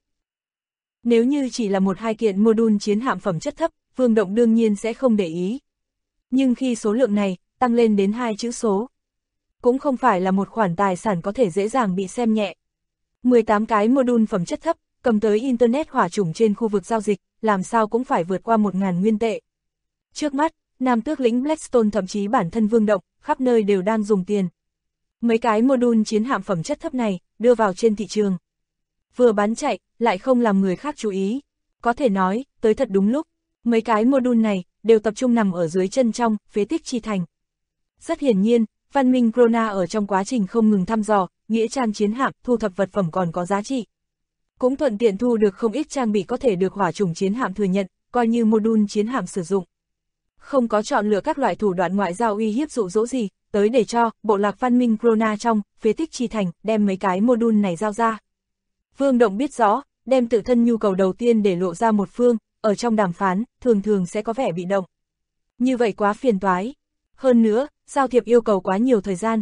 Nếu như chỉ là một hai kiện module chiến hạm phẩm chất thấp, Vương Động đương nhiên sẽ không để ý. Nhưng khi số lượng này, tăng lên đến 2 chữ số, cũng không phải là một khoản tài sản có thể dễ dàng bị xem nhẹ. 18 cái module phẩm chất thấp, cầm tới Internet hỏa chủng trên khu vực giao dịch, làm sao cũng phải vượt qua 1.000 nguyên tệ. Trước mắt, Nam Tước lĩnh Blackstone thậm chí bản thân Vương Động, khắp nơi đều đang dùng tiền. Mấy cái module chiến hạm phẩm chất thấp này, đưa vào trên thị trường. Vừa bán chạy, lại không làm người khác chú ý. Có thể nói, tới thật đúng lúc, mấy cái module này, đều tập trung nằm ở dưới chân trong, phế tích chi thành. Rất hiển nhiên, văn minh Krona ở trong quá trình không ngừng thăm dò, nghĩa trang chiến hạm, thu thập vật phẩm còn có giá trị. Cũng thuận tiện thu được không ít trang bị có thể được hỏa chủng chiến hạm thừa nhận, coi như module chiến hạm sử dụng. Không có chọn lựa các loại thủ đoạn ngoại giao uy hiếp dụ dỗ gì, tới để cho bộ lạc văn minh Krona trong phế tích chi thành đem mấy cái module này giao ra. Vương Động biết rõ, đem tự thân nhu cầu đầu tiên để lộ ra một phương, ở trong đàm phán, thường sẽ có vẻ bị động. Như vậy quá phiền toái. Hơn nữa, giao thiệp yêu cầu quá nhiều thời gian.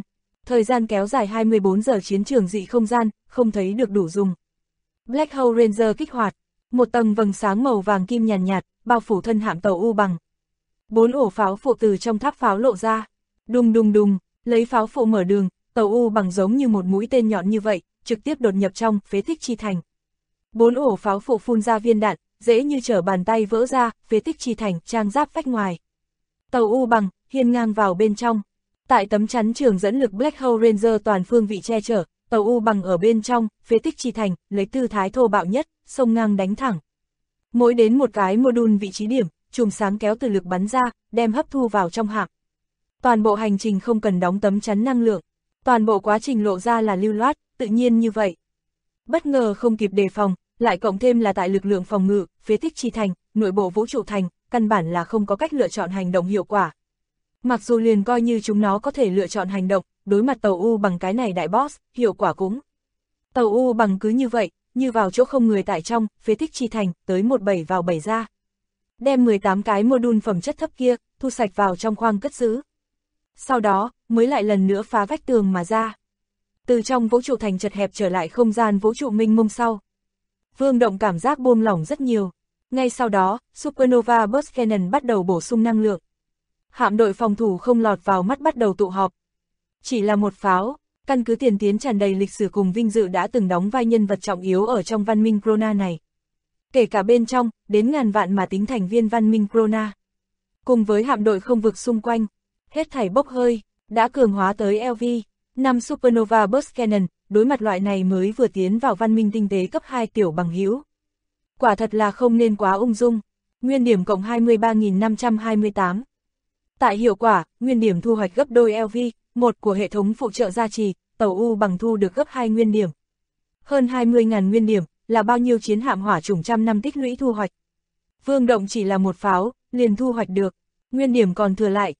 Thời gian kéo dài 24 giờ chiến trường dị không gian, không thấy được đủ dùng. Black Hole Ranger kích hoạt, một tầng vầng sáng màu vàng kim nhàn nhạt, bao phủ thân hạm tàu U Bằng. 4 ổ pháo phụ từ trong tháp pháo lộ ra. Đùng đùng đùng, lấy pháo phụ mở đường, tàu U Bằng giống như một mũi tên nhọn như vậy, trực tiếp đột nhập trong phế tích chi thành. 4 ổ pháo phụ phun ra viên đạn, dễ như trở bàn tay vỡ ra, phế tích chi thành, trang giáp vách ngoài. Tàu U Bằng, hiên ngang vào bên trong. Tại tấm chắn trường dẫn lực Black Hole Ranger toàn phương vị che chở, tàu U Bằng ở bên trong, phế tích chi thành, lấy tư thái thô bạo nhất, xông ngang đánh thẳng. Mỗi đến một cái module vị trí điểm, chùm sáng kéo từ lực bắn ra, đem hấp thu vào trong hạm. Toàn bộ hành trình không cần đóng tấm chắn năng lượng, toàn bộ quá trình lộ ra là lưu loát, tự nhiên như vậy. Bất ngờ không kịp đề phòng, lại cộng thêm là tại lực lượng phòng ngự, phế tích chi thành, nội bộ vũ trụ thành, căn bản là không có cách lựa chọn hành động hiệu quả. Mặc dù liền coi như chúng nó có thể lựa chọn hành động, đối mặt tàu U Bằng cái này đại boss, hiệu quả cũng. Tàu U Bằng cứ như vậy, như vào chỗ không người tại trong, phế tích chi thành, tới một bảy vào bảy ra. Đem 18 cái module phẩm chất thấp kia, thu sạch vào trong khoang cất giữ. Sau đó, mới lại lần nữa phá vách tường mà ra. Từ trong vũ trụ thành chật hẹp trở lại không gian vũ trụ mênh mông sau. Vương Động cảm giác buông lỏng rất nhiều. Ngay sau đó, Supernova Burst Cannon bắt đầu bổ sung năng lượng. Hạm đội phòng thủ không lọt vào mắt bắt đầu tụ họp. Chỉ là một pháo, căn cứ tiền tiến tràn đầy lịch sử cùng vinh dự đã từng đóng vai nhân vật trọng yếu ở trong văn minh Krona này. Kể cả bên trong, đến ngàn vạn mà tính thành viên văn minh Krona. Cùng với hạm đội không vực xung quanh, hết thảy bốc hơi, đã cường hóa tới LV. 5 Supernova Burst Cannon, đối mặt loại này mới vừa tiến vào văn minh tinh tế cấp 2 tiểu bằng hữu. Quả thật là không nên quá ung dung. Nguyên điểm cộng 23.528. Tại hiệu quả, nguyên điểm thu hoạch gấp đôi LV, 1 của hệ thống phụ trợ gia trì, tàu U Bằng thu được gấp 2 nguyên điểm. Hơn 20.000 nguyên điểm, là bao nhiêu chiến hạm hỏa chủng trăm năm tích lũy thu hoạch. Vương Động chỉ là một pháo, liền thu hoạch được. Nguyên điểm còn thừa lại,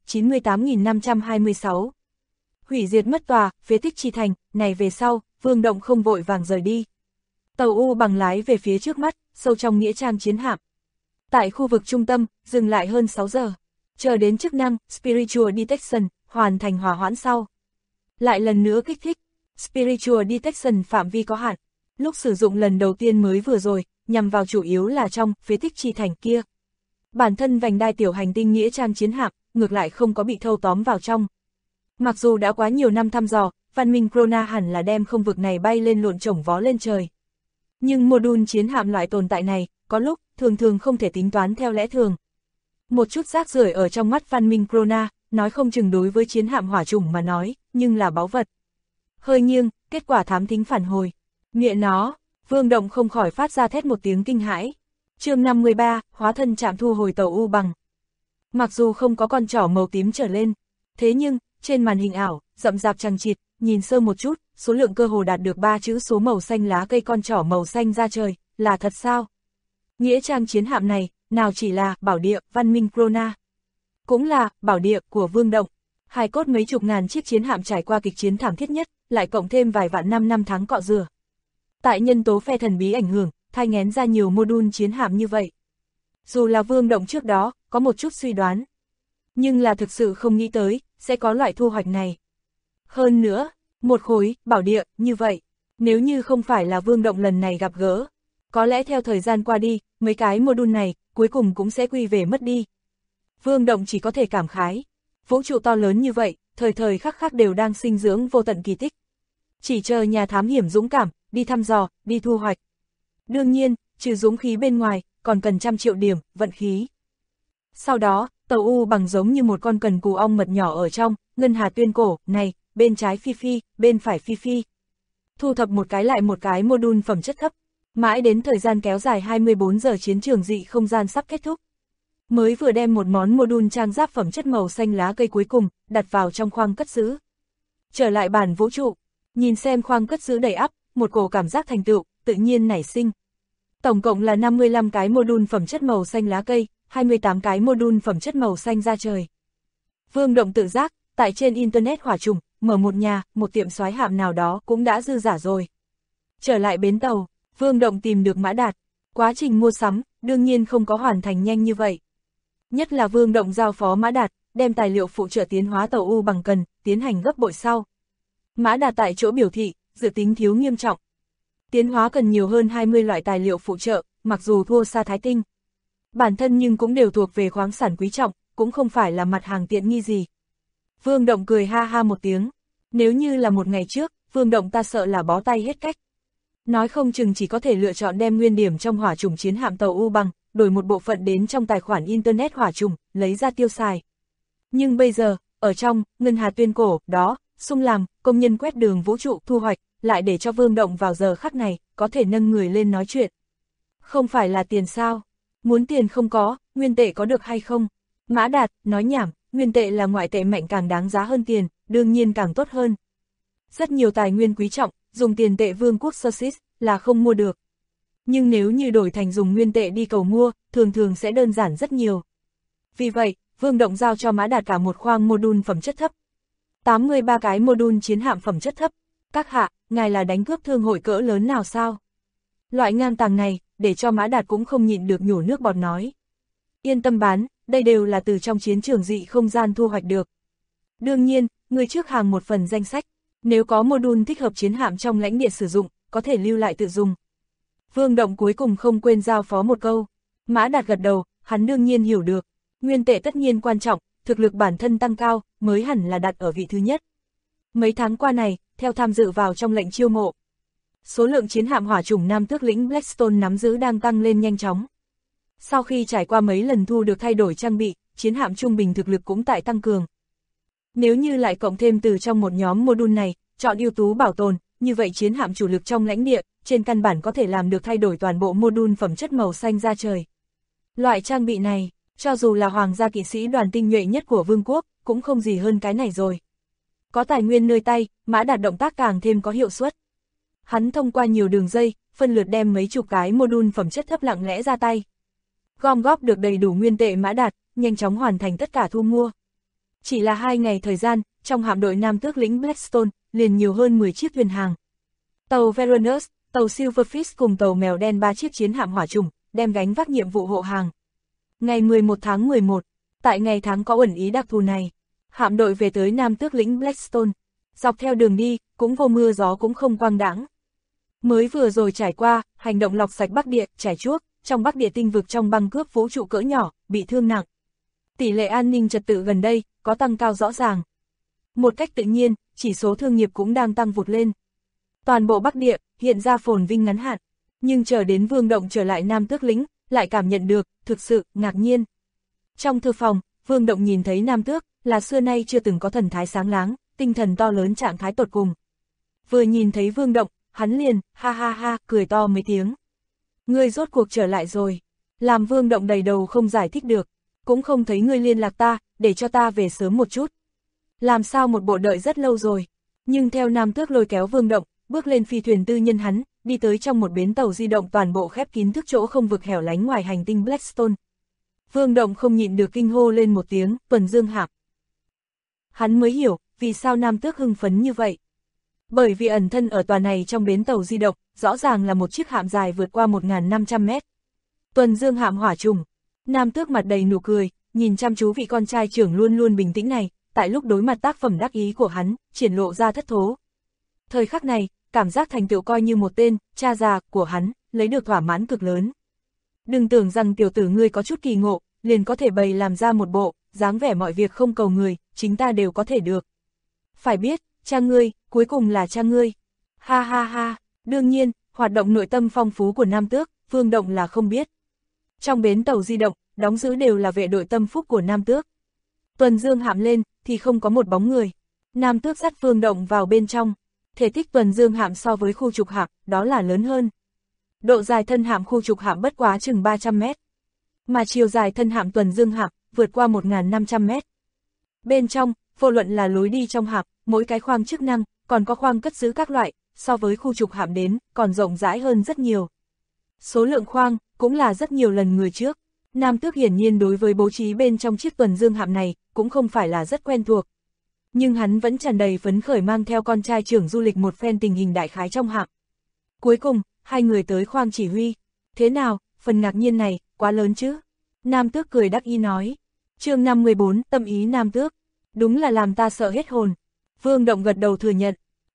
98.526. Hủy diệt mất tòa, phế tích chi thành, này về sau, Vương Động không vội vàng rời đi. Tàu U Bằng lái về phía trước mắt, sâu trong nghĩa trang chiến hạm. Tại khu vực trung tâm, dừng lại hơn 6 giờ. Chờ đến chức năng, Spiritual Detection, hoàn thành hòa hoãn sau. Lại lần nữa kích thích, Spiritual Detection phạm vi có hạn. Lúc sử dụng lần đầu tiên mới vừa rồi, nhằm vào chủ yếu là trong phế tích chi thành kia. Bản thân vành đai tiểu hành tinh nghĩa trang chiến hạm, ngược lại không có bị thâu tóm vào trong. Mặc dù đã quá nhiều năm thăm dò, văn minh Krona hẳn là đem không vực này bay lên lộn trổng vó lên trời. Nhưng module chiến hạm loại tồn tại này, có lúc, thường thường không thể tính toán theo lẽ thường. Một chút rác rưởi ở trong mắt văn minh Krona, nói không chừng đối với chiến hạm hỏa chủng mà nói, nhưng là báu vật. Hơi nghiêng, kết quả thám thính phản hồi. Mẹ nó, Vương Động không khỏi phát ra thét một tiếng kinh hãi. Chương 53, hóa thân chạm thu hồi tàu U Bằng. Mặc dù không có con trỏ màu tím trở lên, thế nhưng, trên màn hình ảo, rậm rạp chằng chịt, nhìn sơ một chút, số lượng cơ hồ đạt được 3 chữ số màu xanh lá cây con trỏ màu xanh ra trời, là thật sao? Nghĩa trang chiến hạm này, nào chỉ là bảo địa văn minh Krona, cũng là bảo địa của Vương Động. Hài cốt mấy chục ngàn chiếc chiến hạm trải qua kịch chiến thảm thiết nhất, lại cộng thêm vài vạn năm tháng cọ rửa. Tại nhân tố phe thần bí ảnh hưởng, thai nghén ra nhiều module chiến hạm như vậy. Dù là Vương Động trước đó, có một chút suy đoán, nhưng là thực sự không nghĩ tới, sẽ có loại thu hoạch này. Hơn nữa, một khối, bảo địa, như vậy, nếu như không phải là Vương Động lần này gặp gỡ, có lẽ theo thời gian qua đi, mấy cái module này, cuối cùng cũng sẽ quy về mất đi. Vương Động chỉ có thể cảm khái, vũ trụ to lớn như vậy, thời thời khắc khắc đều đang sinh dưỡng vô tận kỳ tích. Chỉ chờ nhà thám hiểm dũng cảm, đi thăm dò, đi thu hoạch. Đương nhiên, trừ dũng khí bên ngoài, còn cần 100 triệu điểm, vận khí. Sau đó, tàu U Bằng giống như một con cần cù ong mật nhỏ ở trong, ngân hà tuyên cổ, này, bên trái Phi Phi, bên phải Phi Phi. Thu thập một cái lại một cái module phẩm chất thấp, mãi đến thời gian kéo dài 24 giờ chiến trường dị không gian sắp kết thúc. Mới vừa đem một món module trang giáp phẩm chất màu xanh lá cây cuối cùng, đặt vào trong khoang cất giữ. Trở lại bản vũ trụ, nhìn xem khoang cất giữ đầy ắp, một cổ cảm giác thành tựu, tự nhiên nảy sinh. Tổng cộng là 55 cái module phẩm chất màu xanh lá cây, 28 cái module phẩm chất màu xanh da trời. Vương Động tự giác, tại trên Internet hỏa trùng, mở một nhà, một tiệm soái hạm nào đó cũng đã dư giả rồi. Trở lại bến tàu, Vương Động tìm được Mã Đạt. Quá trình mua sắm, đương nhiên không có hoàn thành nhanh như vậy. Nhất là Vương Động giao phó Mã Đạt, đem tài liệu phụ trợ tiến hóa tàu U Bằng cần, tiến hành gấp bội sau. Mã Đạt tại chỗ biểu thị, dự tính thiếu nghiêm trọng. Tiến hóa cần nhiều hơn 20 loại tài liệu phụ trợ, mặc dù thua xa Thái Tinh. Bản thân nhưng cũng đều thuộc về khoáng sản quý trọng, cũng không phải là mặt hàng tiện nghi gì. Vương Động cười ha ha một tiếng. Nếu như là một ngày trước, Vương Động ta sợ là bó tay hết cách. Nói không chừng chỉ có thể lựa chọn đem nguyên điểm trong hỏa trùng chiến hạm tàu U Bằng, đổi một bộ phận đến trong tài khoản Internet hỏa trùng, lấy ra tiêu xài. Nhưng bây giờ, ở trong, ngân hà tuyên cổ, đó, sung làm, công nhân quét đường vũ trụ thu hoạch, lại để cho Vương Động vào giờ khắc này, có thể nâng người lên nói chuyện. Không phải là tiền sao? Muốn tiền không có, nguyên tệ có được hay không? Mã Đạt, nói nhảm, nguyên tệ là ngoại tệ mạnh càng đáng giá hơn tiền, đương nhiên càng tốt hơn. Rất nhiều tài nguyên quý trọng, dùng tiền tệ vương quốc Xerxes là không mua được. Nhưng nếu như đổi thành dùng nguyên tệ đi cầu mua, thường thường sẽ đơn giản rất nhiều. Vì vậy, Vương Động giao cho Mã Đạt cả một khoang module phẩm chất thấp. 83 cái module chiến hạm phẩm chất thấp. Các hạ, ngài là đánh cướp thương hội cỡ lớn nào sao? Loại ngang tàng này, để cho Mã Đạt cũng không nhịn được nhổ nước bọt nói. Yên tâm bán, đây đều là từ trong chiến trường dị không gian thu hoạch được. Đương nhiên, người trước hàng một phần danh sách, nếu có module thích hợp chiến hạm trong lãnh địa sử dụng, có thể lưu lại tự dùng. Vương Động cuối cùng không quên giao phó một câu. Mã Đạt gật đầu, hắn đương nhiên hiểu được. Nguyên tệ tất nhiên quan trọng, thực lực bản thân tăng cao, mới hẳn là đặt ở vị thứ nhất. Mấy tháng qua này, theo tham dự vào trong lệnh chiêu mộ, số lượng chiến hạm hỏa chủng Nam Tước lĩnh Blackstone nắm giữ đang tăng lên nhanh chóng. Sau khi trải qua mấy lần thu được thay đổi trang bị, chiến hạm trung bình thực lực cũng tại tăng cường. Nếu như lại cộng thêm từ trong một nhóm module này, chọn ưu tú bảo tồn, như vậy chiến hạm chủ lực trong lãnh địa, trên căn bản có thể làm được thay đổi toàn bộ module phẩm chất màu xanh ra trời. Loại trang bị này, cho dù là hoàng gia kỵ sĩ đoàn tinh nhuệ nhất của vương quốc, cũng không gì hơn cái này rồi. Có tài nguyên nơi tay, Mã Đạt động tác càng thêm có hiệu suất. Hắn thông qua nhiều đường dây, phân lượt đem mấy chục cái module phẩm chất thấp lặng lẽ ra tay. Gom góp được đầy đủ nguyên tệ Mã Đạt, nhanh chóng hoàn thành tất cả thu mua. Chỉ là 2 ngày thời gian, trong hạm đội Nam Tước lĩnh Blackstone, liền nhiều hơn 10 chiếc thuyền hàng. Tàu Veranus, tàu Silverfish cùng tàu Mèo Đen 3 chiếc chiến hạm hỏa trùng, đem gánh vác nhiệm vụ hộ hàng. Ngày 11 tháng 11, tại ngày tháng có ẩn ý đặc thù này, hạm đội về tới Nam Tước lĩnh Blackstone. Dọc theo đường đi, cũng vô mưa gió cũng không quang đãng. Mới vừa rồi trải qua, hành động lọc sạch Bắc Địa, trải chuốt, trong Bắc Địa tinh vực trong băng cướp vũ trụ cỡ nhỏ, bị thương nặng. Tỷ lệ an ninh trật tự gần đây, có tăng cao rõ ràng. Một cách tự nhiên, chỉ số thương nghiệp cũng đang tăng vụt lên. Toàn bộ Bắc Địa, hiện ra phồn vinh ngắn hạn. Nhưng chờ đến Vương Động trở lại Nam Tước lĩnh, lại cảm nhận được, thực sự, ngạc nhiên. Trong thư phòng, Vương Động nhìn thấy Nam Tước, là xưa nay chưa từng có thần thái sáng láng, tinh thần to lớn trạng thái tột cùng. Vừa nhìn thấy Vương Động, hắn liền, ha ha ha, cười to mấy tiếng. Ngươi rốt cuộc trở lại rồi. Làm Vương Động đầy đầu không giải thích được. Cũng không thấy ngươi liên lạc ta, để cho ta về sớm một chút. Làm sao một bộ đợi rất lâu rồi. Nhưng theo Nam Tước lôi kéo Vương Động, bước lên phi thuyền tư nhân hắn, đi tới trong một bến tàu di động toàn bộ khép kín thức chỗ không vực hẻo lánh ngoài hành tinh Blackstone. Vương Động không nhịn được kinh hô lên một tiếng, Tuần Dương hạm. Hắn mới hiểu, vì sao Nam Tước hưng phấn như vậy. Bởi vì ẩn thân ở tòa này trong bến tàu di động, rõ ràng là một chiếc hạm dài vượt qua 1.500 mét. Tuần Dương hạm hỏa trùng. Nam Tước mặt đầy nụ cười, nhìn chăm chú vị con trai trưởng luôn luôn bình tĩnh này, tại lúc đối mặt tác phẩm đắc ý của hắn, triển lộ ra thất thố. Thời khắc này, cảm giác thành tựu coi như một tên, cha già, của hắn, lấy được thỏa mãn cực lớn. Đừng tưởng rằng tiểu tử ngươi có chút kỳ ngộ, liền có thể bày làm ra một bộ, dáng vẻ mọi việc không cầu người, chính ta đều có thể được. Phải biết, cha ngươi, cuối cùng là cha ngươi. Ha ha ha, đương nhiên, hoạt động nội tâm phong phú của Nam Tước, Vương Động là không biết. Trong bến tàu di động, đóng giữ đều là vệ đội tâm phúc của Nam Tước. Tuần Dương hạm lên, thì không có một bóng người. Nam Tước dắt Vương Động vào bên trong. Thể tích Tuần Dương hạm so với khu trục hạm, đó là lớn hơn. Độ dài thân hạm khu trục hạm bất quá chừng 300 mét. Mà chiều dài thân hạm Tuần Dương hạm, vượt qua 1.500 mét. Bên trong, vô luận là lối đi trong hạm, mỗi cái khoang chức năng, còn có khoang cất giữ các loại, so với khu trục hạm đến, còn rộng rãi hơn rất nhiều. Số lượng khoang, cũng là rất nhiều lần người trước. Nam Tước hiển nhiên đối với bố trí bên trong chiếc Tuần Dương hạm này, cũng không phải là rất quen thuộc. Nhưng hắn vẫn tràn đầy phấn khởi mang theo con trai trưởng du lịch một phen tình hình đại khái trong hạm. Cuối cùng, hai người tới khoang chỉ huy. Thế nào, phần ngạc nhiên này, quá lớn chứ? Nam Tước cười đắc ý nói. Chương 54, tâm ý Nam Tước. Đúng là làm ta sợ hết hồn. Vương Động gật đầu thừa nhận.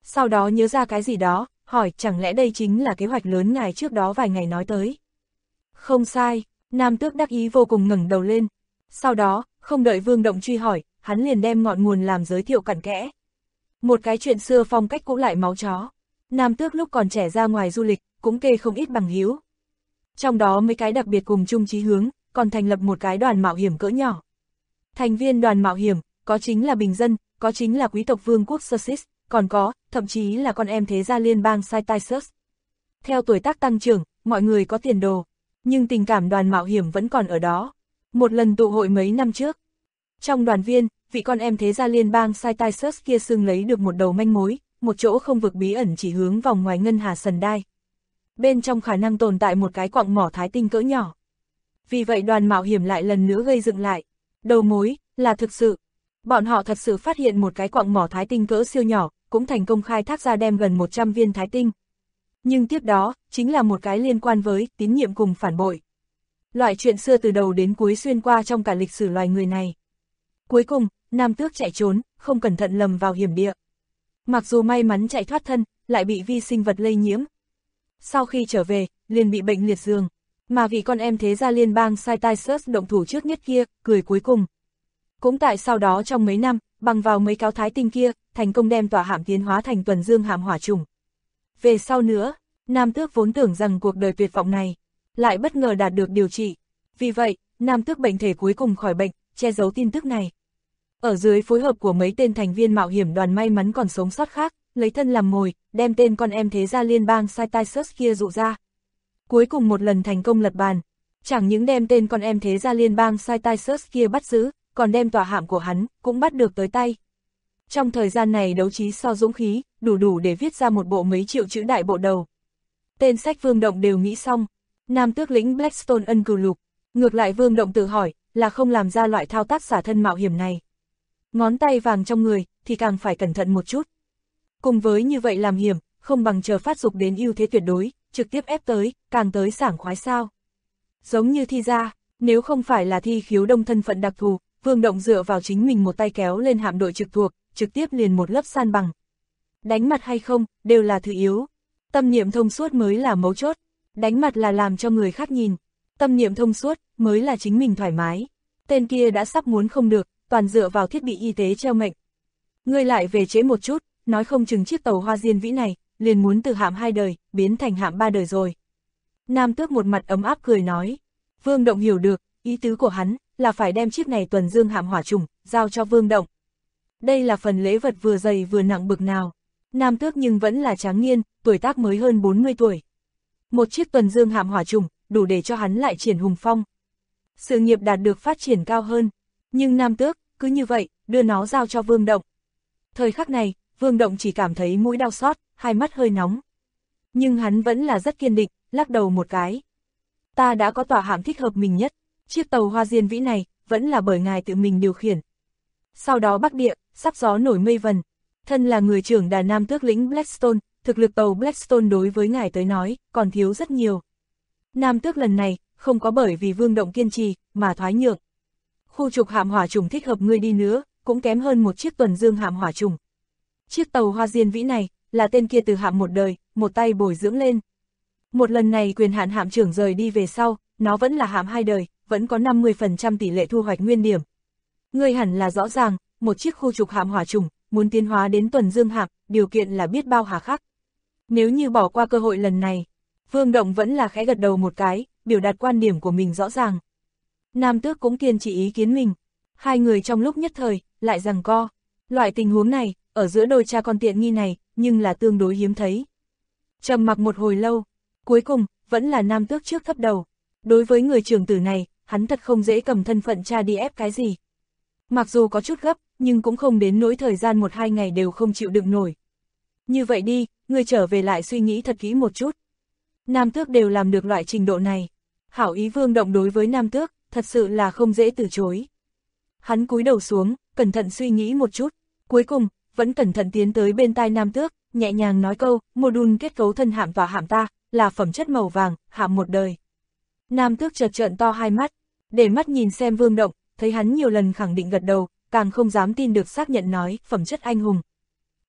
Sau đó nhớ ra cái gì đó, hỏi chẳng lẽ đây chính là kế hoạch lớn ngài trước đó vài ngày nói tới. Không sai, Nam Tước đắc ý vô cùng ngẩng đầu lên. Sau đó, không đợi Vương Động truy hỏi, hắn liền đem ngọn nguồn làm giới thiệu cặn kẽ. Một cái chuyện xưa phong cách cũ lại máu chó. Nam Tước lúc còn trẻ ra ngoài du lịch, cũng kê không ít bằng hữu. Trong đó mấy cái đặc biệt cùng chung chí hướng, còn thành lập một cái đoàn mạo hiểm cỡ nhỏ. Thành viên đoàn mạo hiểm, có chính là bình dân, có chính là quý tộc vương quốc Sussex, còn có, thậm chí là con em thế gia liên bang Citysus. Theo tuổi tác tăng trưởng, mọi người có tiền đồ, nhưng tình cảm đoàn mạo hiểm vẫn còn ở đó. Một lần tụ hội mấy năm trước, trong đoàn viên, vị con em thế gia liên bang Citysus kia xưng lấy được một đầu manh mối, một chỗ không vực bí ẩn chỉ hướng vòng ngoài ngân hà Sần Đai. Bên trong khả năng tồn tại một cái quặng mỏ thái tinh cỡ nhỏ. Vì vậy đoàn mạo hiểm lại lần nữa gây dựng lại. Đầu mối, là thực sự. Bọn họ thật sự phát hiện một cái quặng mỏ thái tinh cỡ siêu nhỏ, cũng thành công khai thác ra đem gần 100 viên thái tinh. Nhưng tiếp đó, chính là một cái liên quan với tín nhiệm cùng phản bội. Loại chuyện xưa từ đầu đến cuối xuyên qua trong cả lịch sử loài người này. Cuối cùng, Nam Tước chạy trốn, không cẩn thận lầm vào hiểm địa. Mặc dù may mắn chạy thoát thân, lại bị vi sinh vật lây nhiễm. Sau khi trở về, liền bị bệnh liệt giường. Mà vị con em thế gia liên bang Citysus động thủ trước nhất kia, cười cuối cùng. Cũng tại sau đó trong mấy năm, bằng vào mấy cáo thái tinh kia, thành công đem tòa hạm tiến hóa thành tuần dương hạm hỏa trùng. Về sau nữa, Nam Tước vốn tưởng rằng cuộc đời tuyệt vọng này, lại bất ngờ đạt được điều trị. Vì vậy, Nam Tước bệnh thể cuối cùng khỏi bệnh, che giấu tin tức này. Ở dưới phối hợp của mấy tên thành viên mạo hiểm đoàn may mắn còn sống sót khác, lấy thân làm mồi, đem tên con em thế gia liên bang Citysus kia dụ ra. Cuối cùng một lần thành công lật bàn, chẳng những đem tên con em thế gia liên bang Citysus kia bắt giữ, còn đem tòa hạm của hắn, cũng bắt được tới tay. Trong thời gian này đấu trí so dũng khí, đủ để viết ra một bộ mấy triệu chữ đại bộ đầu. Tên sách Vương Động đều nghĩ xong, Nam Tước lĩnh Blackstone ân cừu lục. Ngược lại Vương Động tự hỏi, là không làm ra loại thao tác xả thân mạo hiểm này. Ngón tay vàng trong người, thì càng phải cẩn thận một chút. Cùng với như vậy làm hiểm, không bằng chờ phát dục đến ưu thế tuyệt đối, trực tiếp ép tới, càng tới sảng khoái sao. Giống như thi ra, nếu không phải là thi khiếu đông thân phận đặc thù, Vương Động dựa vào chính mình một tay kéo lên hạm đội trực thuộc, trực tiếp liền một lớp san bằng. Đánh mặt hay không, đều là thứ yếu. Tâm niệm thông suốt mới là mấu chốt. Đánh mặt là làm cho người khác nhìn. Tâm niệm thông suốt, mới là chính mình thoải mái. Tên kia đã sắp muốn không được, toàn dựa vào thiết bị y tế treo mệnh. Ngươi lại về trễ một chút, nói không chừng chiếc tàu Hoa Diên Vĩ này, liền muốn từ hạm 2 đời, biến thành hạm 3 đời rồi. Nam Tước một mặt ấm áp cười nói. Vương Động hiểu được, ý tứ của hắn, là phải đem chiếc này tuần dương hạm hỏa trùng, giao cho Vương Động. Đây là phần lễ vật vừa dày vừa nặng bực nào. Nam Tước nhưng vẫn là tráng niên, tuổi tác mới hơn 40 tuổi. Một chiếc tuần dương hạm hỏa trùng, đủ để cho hắn lại triển hùng phong. Sự nghiệp đạt được phát triển cao hơn. Nhưng Nam Tước, cứ như vậy, đưa nó giao cho Vương Động. Thời khắc này, Vương Động chỉ cảm thấy mũi đau xót, hai mắt hơi nóng. Nhưng hắn vẫn là rất kiên định, lắc đầu một cái. Ta đã có tòa hạm thích hợp mình nhất, chiếc tàu Hoa Diên Vĩ này, vẫn là bởi ngài tự mình điều khiển. Sau đó Bắc Địa, sắp gió nổi mây vần. Thân là người trưởng đà Nam Tước lĩnh Blackstone, thực lực tàu Blackstone đối với ngài tới nói, còn thiếu rất nhiều. Nam Tước lần này, không có bởi vì Vương Động kiên trì, mà thoái nhượng. Khu trục hạm hỏa trùng thích hợp ngươi đi nữa, cũng kém hơn một chiếc tuần dương hạm hỏa trùng. Chiếc tàu Hoa Diên Vĩ này, là tên kia từ hạm một đời, một tay bồi dưỡng lên. Một lần này quyền hạn hạm trưởng rời đi về sau, nó vẫn là hạm 2 đời, vẫn có 50% tỷ lệ thu hoạch nguyên điểm. Ngươi hẳn là rõ ràng, một chiếc khu trục hạm hỏa trùng, muốn tiến hóa đến tuần dương hạm, điều kiện là biết bao hà khắc. Nếu như bỏ qua cơ hội lần này, Vương Động vẫn là khẽ gật đầu một cái, biểu đạt quan điểm của mình rõ ràng. Nam Tước cũng kiên trì ý kiến mình. Hai người trong lúc nhất thời, lại giằng co. Loại tình huống này, ở giữa đôi cha con tiện nghi này, nhưng là tương đối hiếm thấy. Trầm mặc một hồi lâu, cuối cùng, vẫn là Nam Tước trước thấp đầu. Đối với người trưởng tử này, hắn thật không dễ cầm thân phận cha đi ép cái gì. Mặc dù có chút gấp, nhưng cũng không đến nỗi thời gian 1-2 ngày đều không chịu đựng nổi. Như vậy đi, người trở về lại suy nghĩ thật kỹ một chút. Nam Tước đều làm được loại trình độ này. Hảo ý Vương Động đối với Nam Tước, thật sự là không dễ từ chối. Hắn cúi đầu xuống, cẩn thận suy nghĩ một chút. Cuối cùng, vẫn cẩn thận tiến tới bên tai Nam Tước, nhẹ nhàng nói câu, module kết cấu thân hạm và hạm ta, là phẩm chất màu vàng, hạm một đời. Nam Tước chợt trợn to hai mắt, để mắt nhìn xem Vương Động, thấy hắn nhiều lần khẳng định gật đầu, càng không dám tin được xác nhận nói, phẩm chất anh hùng.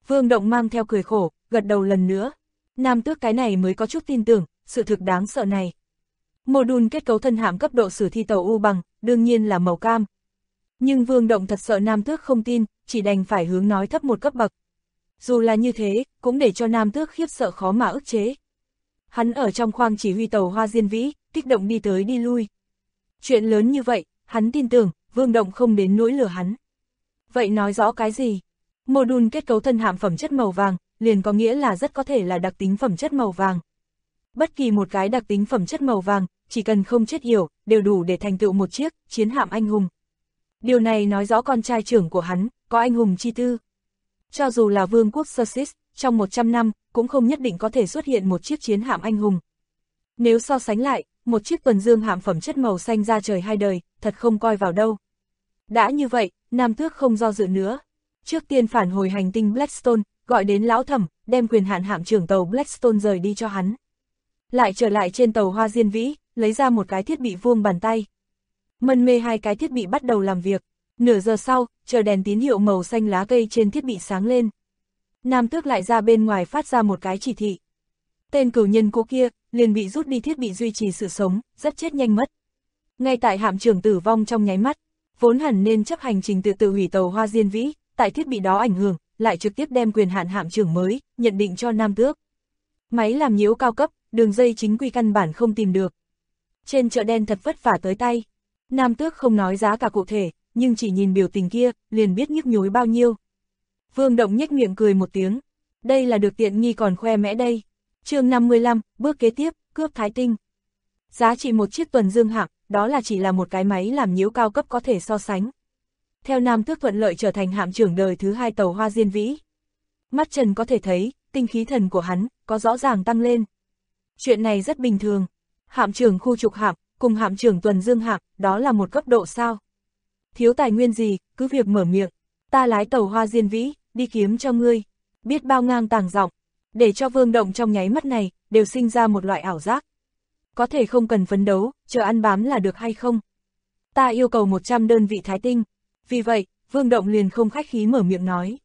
Vương Động mang theo cười khổ, gật đầu lần nữa. Nam Tước cái này mới có chút tin tưởng, sự thực đáng sợ này. Mô đun kết cấu thân hạm cấp độ sử thi tàu U bằng, đương nhiên là màu cam. Nhưng Vương Động thật sợ Nam Tước không tin, chỉ đành phải hướng nói thấp một cấp bậc. Dù là như thế, cũng để cho Nam Tước khiếp sợ khó mà ức chế. Hắn ở trong khoang chỉ huy tàu Hoa Diên Vĩ, kích động đi tới đi lui. Chuyện lớn như vậy, hắn tin tưởng, Vương Động không đến nỗi lừa hắn. Vậy nói rõ cái gì? Mô đun kết cấu thân hạm phẩm chất màu vàng, liền có nghĩa là rất có thể là đặc tính phẩm chất màu vàng. Bất kỳ một cái đặc tính phẩm chất màu vàng, chỉ cần không chết yểu, đều đủ để thành tựu một chiếc chiến hạm anh hùng. Điều này nói rõ con trai trưởng của hắn, có anh hùng chi tư. Cho dù là vương quốc Sussex, trong 100 năm, cũng không nhất định có thể xuất hiện một chiếc chiến hạm anh hùng. Nếu so sánh lại, một chiếc tuần dương hạm phẩm chất màu xanh ra trời hai đời, thật không coi vào đâu. Đã như vậy, Nam Tước không do dự nữa. Trước tiên phản hồi hành tinh Blackstone, gọi đến lão thẩm, đem quyền hạn hạm trưởng tàu Blackstone rời đi cho hắn. Lại trở lại trên tàu Hoa Diên Vĩ, lấy ra một cái thiết bị vuông bàn tay. Mân mê hai cái thiết bị bắt đầu làm việc. Nửa giờ sau, chờ đèn tín hiệu màu xanh lá cây trên thiết bị sáng lên. Nam Tước lại ra bên ngoài phát ra một cái chỉ thị. Tên cửu nhân cố kia, liền bị rút đi thiết bị duy trì sự sống, rất chết nhanh mất. Ngay tại hạm trưởng tử vong trong nháy mắt, vốn hẳn nên chấp hành trình tự hủy tàu Hoa Diên Vĩ, tại thiết bị đó ảnh hưởng, lại trực tiếp đem quyền hạn hạm trưởng mới, nhận định cho Nam Tước. Máy làm nhiễu cao cấp, đường dây chính quy căn bản không tìm được. Trên chợ đen thật vất vả tới tay. Nam Tước không nói giá cả cụ thể, nhưng chỉ nhìn biểu tình kia, liền biết nhức nhối bao nhiêu. Vương Động nhếch miệng cười một tiếng. Đây là được tiện nghi còn khoe mẽ đây. Chương 55, bước kế tiếp, cướp Thái Tinh. Giá trị một chiếc tuần dương hạm, đó là chỉ là một cái máy làm nhiễu cao cấp có thể so sánh. Theo Nam Tước thuận lợi trở thành hạm trưởng đời thứ 2 tàu Hoa Diên Vĩ. Mắt trần có thể thấy, tinh khí thần của hắn, có rõ ràng tăng lên. Chuyện này rất bình thường. Hạm trưởng khu trục hạm, cùng hạm trưởng tuần dương hạm, đó là một cấp độ sao? Thiếu tài nguyên gì, cứ việc mở miệng. Ta lái tàu Hoa Diên Vĩ, đi kiếm cho ngươi. Biết bao ngang tàng giọng, để cho Vương Động trong nháy mắt này, đều sinh ra một loại ảo giác. Có thể không cần phấn đấu, chờ ăn bám là được hay không? Ta yêu cầu 100 đơn vị Thái Tinh. Vì vậy, Vương Động liền không khách khí mở miệng nói.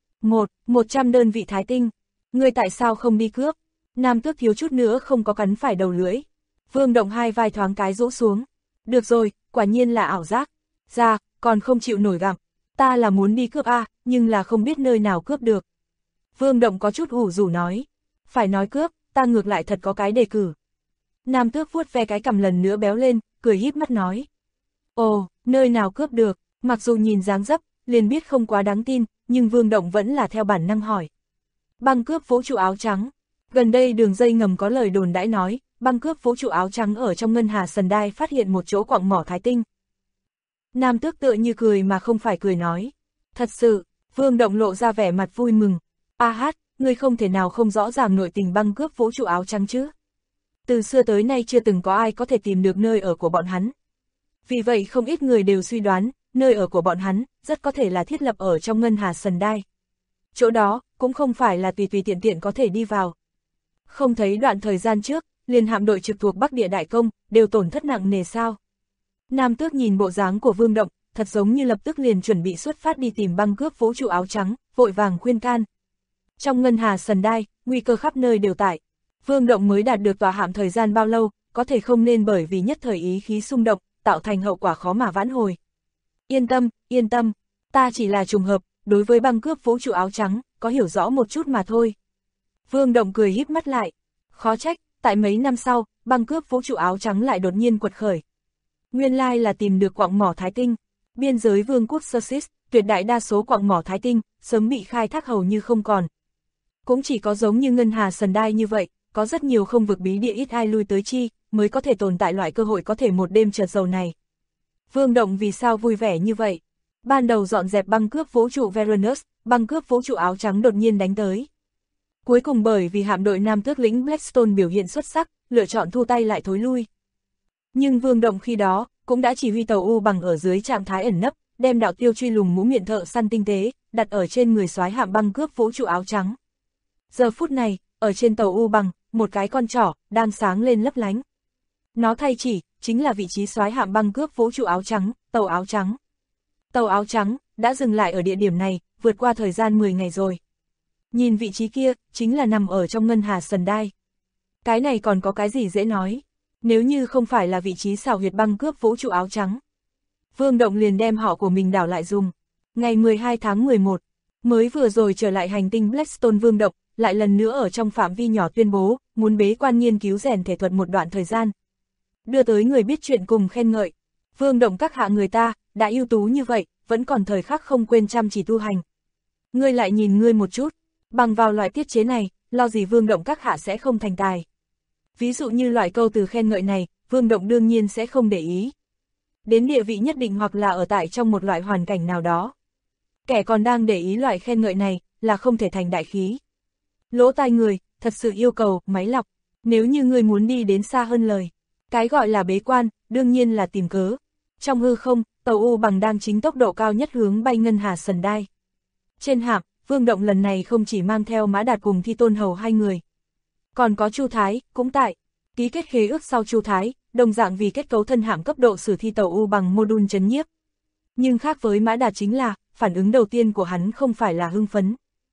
100 đơn vị Thái Tinh. Ngươi tại sao không đi cướp? Nam Tước thiếu chút nữa không có cắn phải đầu lưỡi. Vương Động hai vai thoáng cái rũ xuống. Được rồi, quả nhiên là ảo giác. Ra, còn không chịu nổi gặm. Ta là muốn đi cướp a, nhưng là không biết nơi nào cướp được. Vương Động có chút ủ rũ nói. Phải nói cướp, ta ngược lại thật có cái đề cử. Nam Tước vuốt ve cái cằm lần nữa béo lên, cười híp mắt nói. Ồ, nơi nào cướp được, mặc dù nhìn dáng dấp, liền biết không quá đáng tin, nhưng Vương Động vẫn là theo bản năng hỏi. Băng cướp vũ trụ áo trắng. Gần đây đường dây ngầm có lời đồn đãi nói, băng cướp vũ trụ áo trắng ở trong ngân hà Sần Đai phát hiện một chỗ quặng mỏ Thái Tinh. Nam Tước tựa như cười mà không phải cười nói. Thật sự, Vương Động lộ ra vẻ mặt vui mừng. A hát, ngươi không thể nào không rõ ràng nội tình băng cướp vũ trụ áo trắng chứ. Từ xưa tới nay chưa từng có ai có thể tìm được nơi ở của bọn hắn. Vì vậy không ít người đều suy đoán, nơi ở của bọn hắn, rất có thể là thiết lập ở trong ngân hà Sần Đai. Chỗ đó, cũng không phải là tùy tùy tiện tiện có thể đi vào. Không thấy đoạn thời gian trước, liền hạm đội trực thuộc Bắc Địa Đại Công, đều tổn thất nặng nề sao. Nam Tước nhìn bộ dáng của Vương Động, thật giống như lập tức liền chuẩn bị xuất phát đi tìm băng cướp vũ trụ áo trắng, vội vàng khuyên can. Trong ngân hà Sần Đai, nguy cơ khắp nơi đều tại. Vương Động mới đạt được tòa hạm thời gian bao lâu, có thể không nên bởi vì nhất thời ý khí xung động, tạo thành hậu quả khó mà vãn hồi. Yên tâm, ta chỉ là trùng hợp, đối với băng cướp vũ trụ áo trắng, có hiểu rõ một chút mà thôi. Vương Động cười híp mắt lại. Khó trách, tại mấy năm sau, băng cướp vũ trụ áo trắng lại đột nhiên quật khởi. Nguyên lai là tìm được quặng mỏ Thái Tinh. Biên giới vương quốc Sussex, tuyệt đại đa số quặng mỏ Thái Tinh, sớm bị khai thác hầu như không còn. Cũng chỉ có giống như ngân hà Sần Đai như vậy, có rất nhiều không vực bí địa ít ai lui tới chi, mới có thể tồn tại loại cơ hội có thể một đêm trượt dầu này. Vương Động vì sao vui vẻ như vậy? Ban đầu dọn dẹp băng cướp vũ trụ Varanus, băng cướp vũ trụ áo trắng đột nhiên đánh tới. Cuối cùng bởi vì hạm đội Nam Tước lĩnh Blackstone biểu hiện xuất sắc, lựa chọn thu tay lại thối lui. Nhưng Vương Động khi đó, cũng đã chỉ huy tàu U bằng ở dưới trạng thái ẩn nấp, đem đạo tiêu truy lùng mũ miệng thợ săn tinh tế, đặt ở trên người soái hạm băng cướp vũ trụ áo trắng. Giờ phút này, ở trên tàu U bằng, một cái con trỏ, đang sáng lên lấp lánh. Nó thay chỉ, chính là vị trí soái hạm băng cướp vũ trụ áo trắng, tàu áo trắng. Tàu áo trắng, đã dừng lại ở địa điểm này, vượt qua thời gian 10 ngày rồi. Nhìn vị trí kia, chính là nằm ở trong Ngân Hà Sần Đai. Cái này còn có cái gì dễ nói, nếu như không phải là vị trí xảo huyệt băng cướp vũ trụ áo trắng. Vương Động liền đem họ của mình đảo lại dùng. Ngày 12 tháng 11, mới vừa rồi trở lại hành tinh Blackstone, Vương Động lại lần nữa ở trong phạm vi nhỏ tuyên bố, muốn bế quan nghiên cứu rèn thể thuật một đoạn thời gian. Đưa tới người biết chuyện cùng khen ngợi. Vương Động các hạ người ta, đã ưu tú như vậy, vẫn còn thời khắc không quên chăm chỉ tu hành. Ngươi lại nhìn ngươi một chút, bằng vào loại tiết chế này, lo gì Vương Động các hạ sẽ không thành tài. Ví dụ như loại câu từ khen ngợi này, Vương Động đương nhiên sẽ không để ý. Đến địa vị nhất định hoặc là ở tại trong một loại hoàn cảnh nào đó. Kẻ còn đang để ý loại khen ngợi này, là không thể thành đại khí. Lỗ tai người, thật sự yêu cầu, máy lọc. Nếu như người muốn đi đến xa hơn lời, cái gọi là bế quan, đương nhiên là tìm cớ. Trong hư không, tàu U Bằng đang chính tốc độ cao nhất hướng bay Ngân Hà Sần Đai. Trên hạm, Vương Động lần này không chỉ mang theo Mã Đạt cùng Thi Tôn Hầu hai người. Còn có Chu Thái, cũng tại. Ký kết khế ước sau Chu Thái, đồng dạng vì kết cấu thân hạm cấp độ sử thi tàu U Bằng mô-đun chấn nhiếp. Nhưng khác với Mã Đạt chính là, phản ứng đầu tiên của hắn không phải là hưng phấn,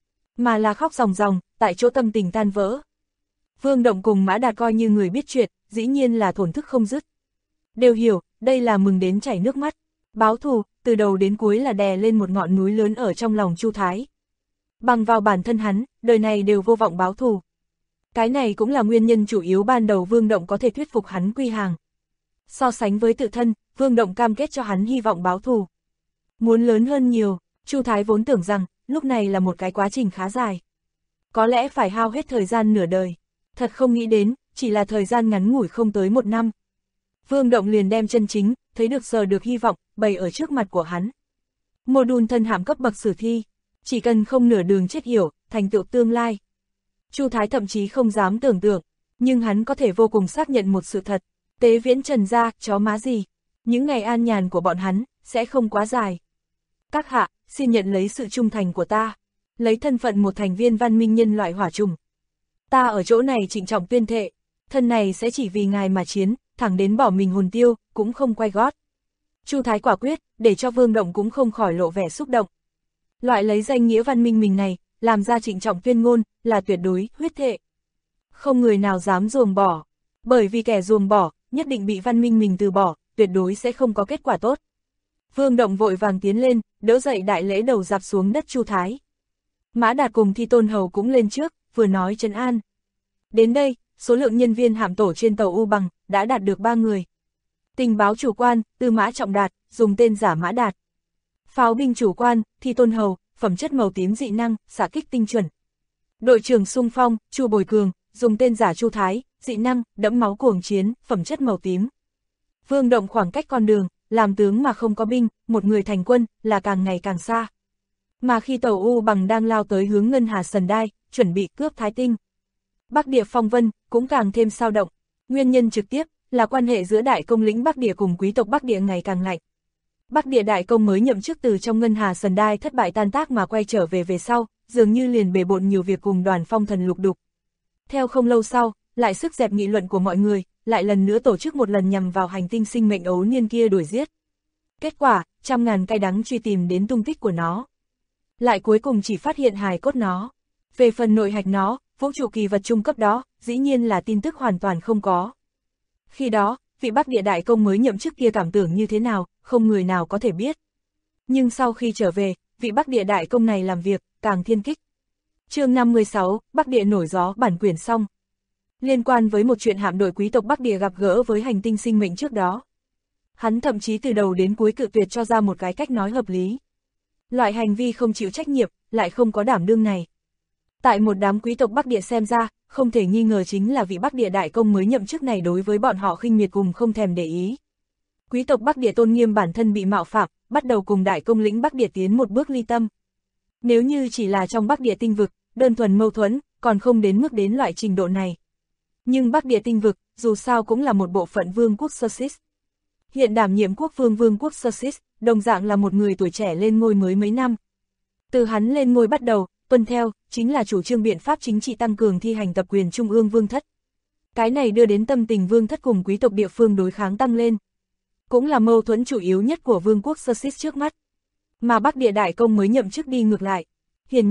mà là khóc ròng ròng, tại chỗ tâm tình tan vỡ. Vương Động cùng Mã Đạt coi như người biết chuyện, dĩ nhiên là thổn thức không dứt. Đều hiểu, đây là mừng đến chảy nước mắt. Báo thù, từ đầu đến cuối là đè lên một ngọn núi lớn ở trong lòng Chu Thái. Bằng vào bản thân hắn, đời này đều vô vọng báo thù. Cái này cũng là nguyên nhân chủ yếu ban đầu Vương Động có thể thuyết phục hắn quy hàng. So sánh với tự thân, Vương Động cam kết cho hắn hy vọng báo thù muốn lớn hơn nhiều. Chu Thái vốn tưởng rằng, lúc này là một cái quá trình khá dài. Có lẽ phải hao hết thời gian nửa đời. Thật không nghĩ đến, chỉ là thời gian ngắn ngủi không tới 1 năm. Vương Động liền đem chân chính, thấy được sờ được hy vọng, bày ở trước mặt của hắn. Mô đun thân hạm cấp bậc sử thi, chỉ cần không nửa đường chết yểu, thành tựu tương lai. Chu Thái thậm chí không dám tưởng tượng, nhưng hắn có thể vô cùng xác nhận một sự thật. Tế Viễn Trần gia, chó má gì. Những ngày an nhàn của bọn hắn, sẽ không quá dài. Các hạ, xin nhận lấy sự trung thành của ta. Lấy thân phận một thành viên văn minh nhân loại hỏa trùng. Ta ở chỗ này trịnh trọng tuyên thệ, thân này sẽ chỉ vì ngài mà chiến, thẳng đến bỏ mình hồn tiêu, cũng không quay gót. Chu Thái quả quyết, để cho Vương Động cũng không khỏi lộ vẻ xúc động. Loại lấy danh nghĩa văn minh mình này, làm ra trịnh trọng tuyên ngôn, là tuyệt đối, huyết thệ. Không người nào dám ruồng bỏ, bởi vì kẻ ruồng bỏ, nhất định bị văn minh mình từ bỏ, tuyệt đối sẽ không có kết quả tốt. Vương Động vội vàng tiến lên, đỡ dậy đại lễ đầu dạp xuống đất Chu Thái. Mã Đạt cùng Thi Tôn Hầu cũng lên trước, vừa nói trấn an. Đến đây, số lượng nhân viên hạm tổ trên tàu U Bằng, đã đạt được 3 người. Tình báo chủ quan, Tư Mã Trọng Đạt, dùng tên giả Mã Đạt. Pháo binh chủ quan, Thi Tôn Hầu, phẩm chất màu tím dị năng, xạ kích tinh chuẩn. Đội trưởng xung phong, Chu Bồi Cường, dùng tên giả Chu Thái, dị năng, đẫm máu cuồng chiến, phẩm chất màu tím. Vương Động khoảng cách con đường, làm tướng mà không có binh, một người thành quân, là càng ngày càng xa. Mà khi tàu U Bằng đang lao tới hướng Ngân Hà Sần Đai, chuẩn bị cướp Thái Tinh, Bắc Địa phong vân, cũng càng thêm sao động. Nguyên nhân trực tiếp, là quan hệ giữa đại công lĩnh Bắc Địa cùng quý tộc Bắc Địa ngày càng lạnh. Bắc Địa đại công mới nhậm chức từ trong Ngân Hà Sần Đai thất bại tan tác mà quay trở về sau, dường như liền bề bộn nhiều việc cùng đoàn phong thần lục đục. Theo không lâu sau, lại sức dẹp nghị luận của mọi người, lại lần nữa tổ chức một lần nhằm vào hành tinh sinh mệnh ấu niên kia đuổi giết. Kết quả, trăm ngàn cay đắng truy tìm đến tung tích của nó. Lại cuối cùng chỉ phát hiện hài cốt nó. Về phần nội hạch nó, vũ trụ kỳ vật trung cấp đó, dĩ nhiên là tin tức hoàn toàn không có. Khi đó, vị Bắc Địa đại công mới nhậm chức kia cảm tưởng như thế nào, không người nào có thể biết. Nhưng sau khi trở về, vị Bắc Địa đại công này làm việc, càng thiên kích. Chương 56, Bắc Địa nổi gió bản quyền xong. Liên quan với một chuyện hạm đội quý tộc Bắc Địa gặp gỡ với hành tinh sinh mệnh trước đó. Hắn thậm chí từ đầu đến cuối cự tuyệt cho ra một cái cách nói hợp lý. Loại hành vi không chịu trách nhiệm, lại không có đảm đương này. Tại một đám quý tộc Bắc Địa xem ra, không thể nghi ngờ chính là vị Bắc Địa đại công mới nhậm chức này đối với bọn họ khinh miệt cùng không thèm để ý. Quý tộc Bắc Địa tôn nghiêm bản thân bị mạo phạm, bắt đầu cùng đại công lĩnh Bắc Địa tiến một bước ly tâm. Nếu như chỉ là trong Bắc Địa tinh vực, đơn thuần mâu thuẫn, còn không đến mức đến loại trình độ này. Nhưng Bắc Địa tinh vực, dù sao cũng là một bộ phận vương quốc Sussex. Hiện đảm nhiệm quốc vương vương quốc Sussex, đồng dạng là một người tuổi trẻ lên ngôi mới mấy năm. Từ hắn lên ngôi bắt đầu, tuân theo, chính là chủ trương biện pháp chính trị tăng cường thi hành tập quyền trung ương vương thất. Cái này đưa đến tâm tình vương thất cùng quý tộc địa phương đối kháng tăng lên. Cũng là mâu thuẫn chủ yếu nhất của vương quốc Sussex trước mắt. Mà Bắc Địa đại công mới nhậm chức đi ngược lại. Hiển nhiên,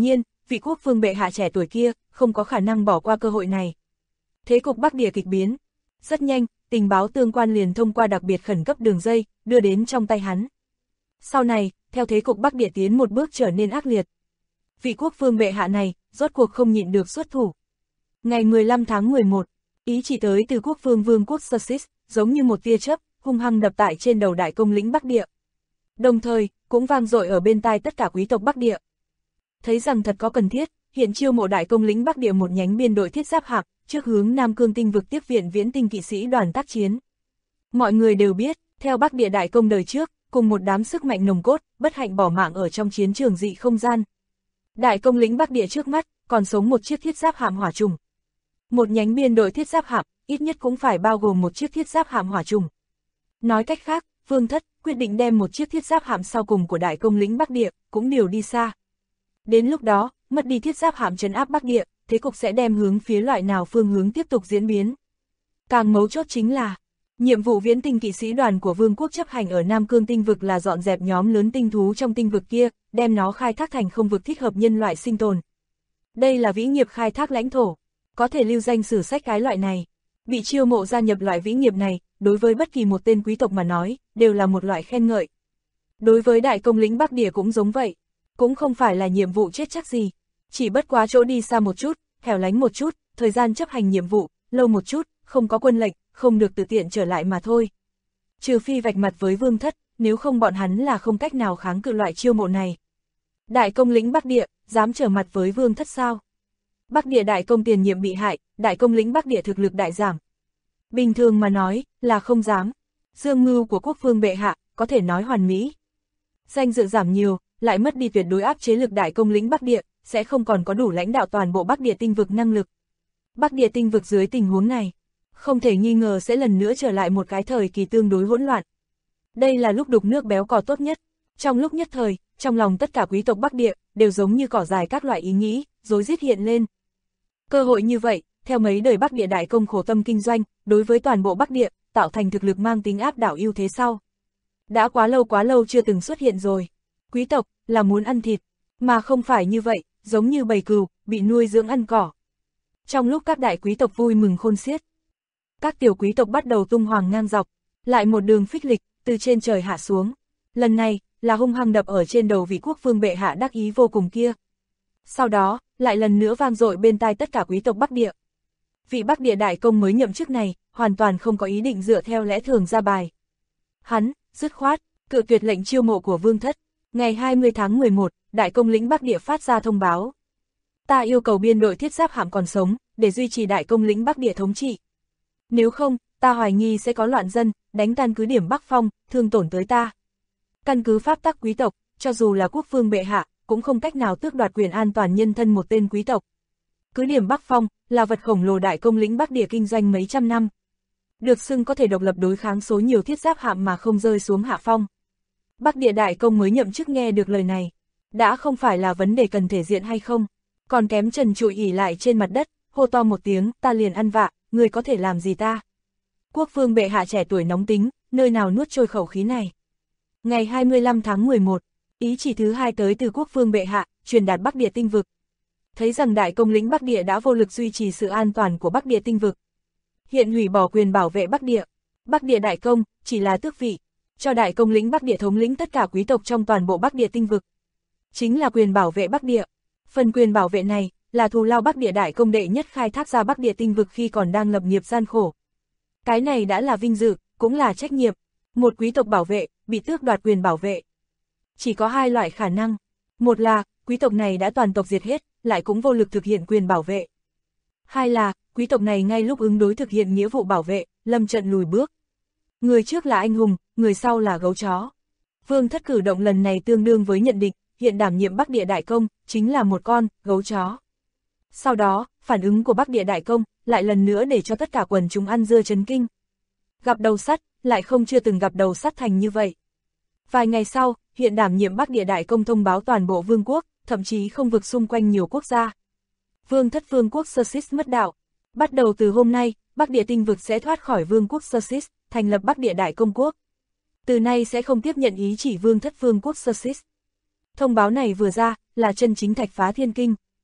vị quốc vương bệ hạ trẻ tuổi kia không có khả năng bỏ qua cơ hội này. Thế cục Bắc Địa kịch biến. Rất nhanh, tình báo tương quan liền thông qua đặc biệt khẩn cấp đường dây, đưa đến trong tay hắn. Sau này, theo thế cục Bắc Địa tiến một bước trở nên ác liệt. Vị quốc vương bệ hạ này, rốt cuộc không nhịn được xuất thủ. Ngày 15 tháng 11, ý chỉ tới từ quốc vương quốc Sussex, giống như một tia chớp, hung hăng đập tại trên đầu đại công lĩnh Bắc Địa. Đồng thời, cũng vang dội ở bên tai tất cả quý tộc Bắc Địa. Thấy rằng thật có cần thiết, hiện chiêu mộ đại công lĩnh Bắc Địa một nhánh biên đội thiết giáp hạng, trước hướng Nam Cương tinh vực tiếp viện viễn tinh kỵ sĩ đoàn tác chiến. Mọi người đều biết, theo Bắc Địa đại công đời trước, cùng một đám sức mạnh nồng cốt, bất hạnh bỏ mạng ở trong chiến trường dị không gian. Đại công lĩnh Bắc Địa trước mắt, còn sống một chiếc thiết giáp hạm hỏa trùng. Một nhánh biên đội thiết giáp hạm, ít nhất cũng phải bao gồm một chiếc thiết giáp hạm hỏa trùng. Nói cách khác, Vương Thất quyết định đem một chiếc thiết giáp hạm sau cùng của đại công lĩnh Bắc Địa cũng điều đi xa. Đến lúc đó, mất đi thiết giáp hạm trấn áp Bắc Địa, thế cục sẽ đem hướng phía loại nào phương hướng tiếp tục diễn biến. Càng mấu chốt chính là, nhiệm vụ viễn tinh kỵ sĩ đoàn của Vương quốc chấp hành ở Nam Cương tinh vực là dọn dẹp nhóm lớn tinh thú trong tinh vực kia, đem nó khai thác thành không vực thích hợp nhân loại sinh tồn. Đây là vĩ nghiệp khai thác lãnh thổ, có thể lưu danh sử sách cái loại này. Bị chiêu mộ gia nhập loại vĩ nghiệp này, đối với bất kỳ một tên quý tộc mà nói, đều là một loại khen ngợi. Đối với đại công lĩnh Bắc Địa cũng giống vậy, cũng không phải là nhiệm vụ chết chắc gì, chỉ bất quá chỗ đi xa một chút, hẻo lánh một chút, thời gian chấp hành nhiệm vụ, lâu một chút, không có quân lệnh, không được tự tiện trở lại mà thôi. Trừ phi vạch mặt với Vương Thất, nếu không bọn hắn là không cách nào kháng cự loại chiêu mộ này. Đại công lĩnh Bắc Địa, dám trở mặt với Vương Thất sao? Bắc Địa đại công tiền nhiệm bị hại, đại công lĩnh Bắc Địa thực lực đại giảm. Bình thường mà nói, là không dám. Dương mưu của quốc vương bệ hạ, có thể nói hoàn mỹ. Danh dự giảm nhiều, lại mất đi tuyệt đối áp chế lực đại công lĩnh Bắc Địa, sẽ không còn có đủ lãnh đạo toàn bộ Bắc Địa tinh vực năng lực. Bắc Địa tinh vực dưới tình huống này, không thể nghi ngờ sẽ lần nữa trở lại một cái thời kỳ tương đối hỗn loạn. Đây là lúc đục nước béo cò tốt nhất. Trong lúc nhất thời, trong lòng tất cả quý tộc Bắc Địa, đều giống như cỏ dài các loại ý nghĩ, rối rít hiện lên. Cơ hội như vậy, theo mấy đời Bắc Địa đại công khổ tâm kinh doanh, đối với toàn bộ Bắc Địa, tạo thành thực lực mang tính áp đảo ưu thế sau. Đã quá lâu chưa từng xuất hiện rồi. Quý tộc, là muốn ăn thịt, mà không phải như vậy, giống như bầy cừu, bị nuôi dưỡng ăn cỏ. Trong lúc các đại quý tộc vui mừng khôn xiết, các tiểu quý tộc bắt đầu tung hoành ngang dọc, lại một đường phích lịch, từ trên trời hạ xuống. Lần này, là hung hăng đập ở trên đầu vị quốc vương bệ hạ đắc ý vô cùng kia. Sau đó, lại lần nữa vang dội bên tai tất cả quý tộc Bắc Địa. Vị Bắc Địa đại công mới nhậm chức này, hoàn toàn không có ý định dựa theo lẽ thường ra bài. Hắn, dứt khoát, cự tuyệt lệnh chiêu mộ của Vương Thất. Ngày 20 tháng 11, đại công lĩnh Bắc Địa phát ra thông báo. Ta yêu cầu biên đội thiết giáp hạm còn sống, để duy trì đại công lĩnh Bắc Địa thống trị. Nếu không, ta hoài nghi sẽ có loạn dân, đánh tan cứ điểm Bắc Phong, thương tổn tới ta. Căn cứ pháp tắc quý tộc, cho dù là quốc vương bệ hạ, cũng không cách nào tước đoạt quyền an toàn nhân thân một tên quý tộc. Cứ điểm Bắc Phong, là vật khổng lồ đại công lĩnh Bắc Địa kinh doanh mấy trăm năm. Được xưng có thể độc lập đối kháng số nhiều thiết giáp hạm mà không rơi xuống hạ phong. Bắc Địa đại công mới nhậm chức nghe được lời này, đã không phải là vấn đề cần thể diện hay không, còn kém trần trụi ỉ lại trên mặt đất, hô to một tiếng, ta liền ăn vạ, người có thể làm gì ta? Quốc vương bệ hạ trẻ tuổi nóng tính, nơi nào nuốt trôi khẩu khí này. Ngày 25 tháng 11, ý chỉ thứ 2 tới từ quốc vương bệ hạ, truyền đạt Bắc Địa tinh vực. Thấy rằng đại công lĩnh Bắc Địa đã vô lực duy trì sự an toàn của Bắc Địa tinh vực. Hiện hủy bỏ quyền bảo vệ Bắc Địa. Bắc Địa đại công, chỉ là tước vị, cho đại công lĩnh Bắc Địa thống lĩnh tất cả quý tộc trong toàn bộ Bắc Địa tinh vực. Chính là quyền bảo vệ Bắc Địa. Phần quyền bảo vệ này, là thù lao Bắc Địa đại công đệ nhất khai thác ra Bắc Địa tinh vực khi còn đang lập nghiệp gian khổ. Cái này đã là vinh dự, cũng là trách nhiệm. Một quý tộc bảo vệ, bị tước đoạt quyền bảo vệ. Chỉ có hai loại khả năng. Một là, quý tộc này đã toàn tộc diệt hết, lại cũng vô lực thực hiện quyền bảo vệ. Hai là, quý tộc này ngay lúc ứng đối thực hiện nghĩa vụ bảo vệ, lâm trận lùi bước. Người trước là anh hùng, người sau là gấu chó. Vương Thất cử động lần này tương đương với nhận định, hiện đảm nhiệm Bắc Địa đại công, chính là một con gấu chó. Sau đó, phản ứng của Bắc Địa đại công, lại lần nữa để cho tất cả quần chúng ăn dưa chấn kinh. Gặp đầu sắt, lại không chưa từng gặp đầu sắt thành như vậy. Vài ngày sau, hiện đảm nhiệm Bắc Địa đại công thông báo toàn bộ vương quốc, thậm chí không vực xung quanh nhiều quốc gia. Vương Thất vương quốc Sussex mất đạo. Bắt đầu từ hôm nay, Bắc Địa tinh vực sẽ thoát khỏi vương quốc Sussex, thành lập Bắc Địa đại công quốc. Từ nay sẽ không tiếp nhận ý chỉ Vương Thất vương quốc Sussex. Thông báo này vừa ra, là chân chính thạch phá thiên kinh.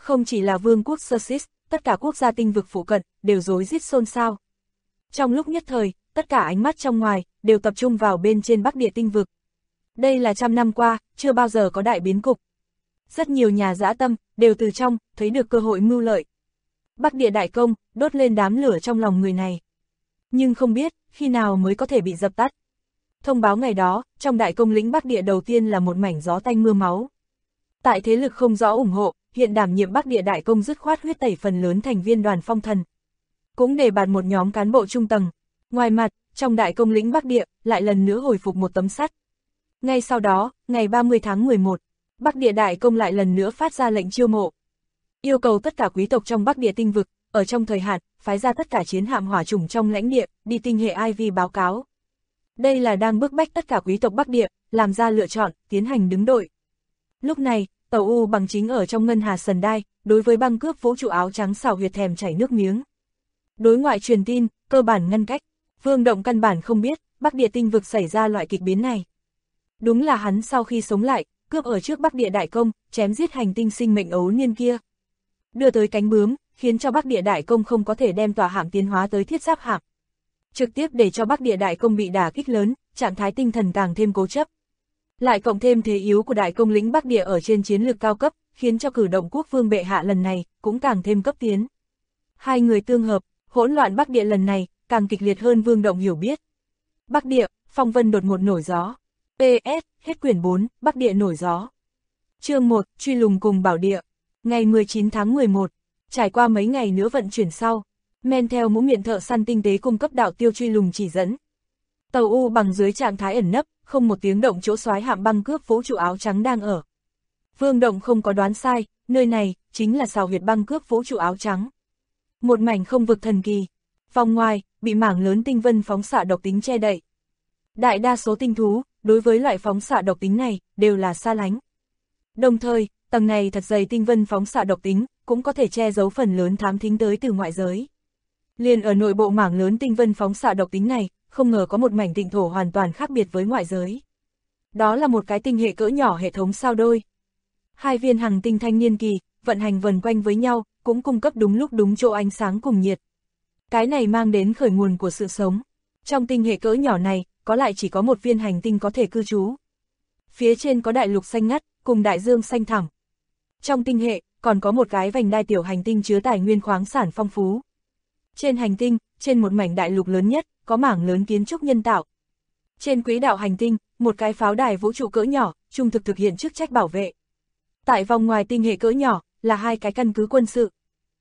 Không chỉ là vương quốc Sussex, tất cả quốc gia tinh vực phụ cận, đều rối rít xôn xao. Trong lúc nhất thời, tất cả ánh mắt trong ngoài, đều tập trung vào bên trên Bắc Địa tinh vực. Đây là trăm năm qua, chưa bao giờ có đại biến cục. Rất nhiều nhà dã tâm, đều từ trong, thấy được cơ hội mưu lợi. Bắc Địa đại công, đốt lên đám lửa trong lòng người này. Nhưng không biết, khi nào mới có thể bị dập tắt. Thông báo ngày đó, trong đại công lĩnh Bắc Địa đầu tiên là một mảnh gió tanh mưa máu. Tại thế lực không rõ ủng hộ, hiện đảm nhiệm Bắc Địa đại công dứt khoát huyết tẩy phần lớn thành viên đoàn phong thần. Cũng đề bạt một nhóm cán bộ trung tầng. Ngoài mặt, trong đại công lĩnh Bắc Địa, lại lần nữa hồi phục một tấm sắt. Ngay sau đó, ngày 30 tháng 11, Bắc Địa đại công lại lần nữa phát ra lệnh chiêu mộ. Yêu cầu tất cả quý tộc trong Bắc Địa tinh vực, ở trong thời hạn, phái ra tất cả chiến hạm hỏa chủng trong lãnh địa, đi tinh hệ Ivy báo cáo. Đây là đang bức bách tất cả quý tộc Bắc Địa, làm ra lựa chọn, tiến hành đứng đội. Lúc này, tàu U bằng chính ở trong ngân hà sần đai, đối với băng cướp vũ trụ áo trắng xào huyệt thèm chảy nước miếng. Đối ngoại truyền tin, cơ bản ngăn cách, Vương Động căn bản không biết, Bắc Địa tinh vực xảy ra loại kịch biến này. Đúng là hắn sau khi sống lại, cướp ở trước Bắc Địa đại công, chém giết hành tinh sinh mệnh ấu niên kia. Đưa tới cánh bướm, khiến cho Bắc Địa đại công không có thể đem tòa hạm tiến hóa tới thiết giáp hạm. Trực tiếp để cho Bắc Địa đại công bị đả kích lớn, trạng thái tinh thần càng thêm cố chấp. Lại cộng thêm thế yếu của đại công lĩnh Bắc Địa ở trên chiến lược cao cấp, khiến cho cử động quốc vương bệ hạ lần này, cũng càng thêm cấp tiến. Hai người tương hợp, hỗn loạn Bắc Địa lần này, càng kịch liệt hơn Vương Động hiểu biết. Bắc Địa, phong vân đột ngột nổi gió. PS, hết quyển 4, Bắc Địa nổi gió. Chương 1, truy lùng cùng bảo địa. Ngày 19 tháng 11, trải qua mấy ngày nữa vận chuyển sau, men theo mũ miệng thợ săn tinh tế cung cấp đạo tiêu truy lùng chỉ dẫn. Tàu U bằng dưới trạng thái ẩn nấp, không một tiếng động chỗ soái hạm băng cướp vũ trụ áo trắng đang ở. Vương Động không có đoán sai, nơi này, chính là sào huyệt băng cướp vũ trụ áo trắng. Một mảnh không vực thần kỳ. Vòng ngoài, bị mảng lớn tinh vân phóng xạ độc tính che đậy. Đại đa số tinh thú, đối với loại phóng xạ độc tính này, đều là xa lánh. Đồng thời, tầng này thật dày tinh vân phóng xạ độc tính, cũng có thể che giấu phần lớn thám thính tới từ ngoại giới. Liền ở nội bộ mảng lớn tinh vân phóng xạ độc tính này, không ngờ có một mảnh tịnh thổ hoàn toàn khác biệt với ngoại giới. Đó là một cái tinh hệ cỡ nhỏ hệ thống sao đôi. Hai viên hành tinh thanh niên kỳ, vận hành vần quanh với nhau, cũng cung cấp đúng lúc đúng chỗ ánh sáng cùng nhiệt. Cái này mang đến khởi nguồn của sự sống. Trong tinh hệ cỡ nhỏ này, có lại chỉ có một viên hành tinh có thể cư trú. Phía trên có đại lục xanh ngắt, cùng đại dương xanh thẳm. Trong tinh hệ, còn có một cái vành đai tiểu hành tinh chứa tài nguyên khoáng sản phong phú. Trên hành tinh, trên một mảnh đại lục lớn nhất, có mảng lớn kiến trúc nhân tạo. Trên quỹ đạo hành tinh, một cái pháo đài vũ trụ cỡ nhỏ, trung thực thực hiện chức trách bảo vệ. Tại vòng ngoài tinh hệ cỡ nhỏ, là hai cái căn cứ quân sự.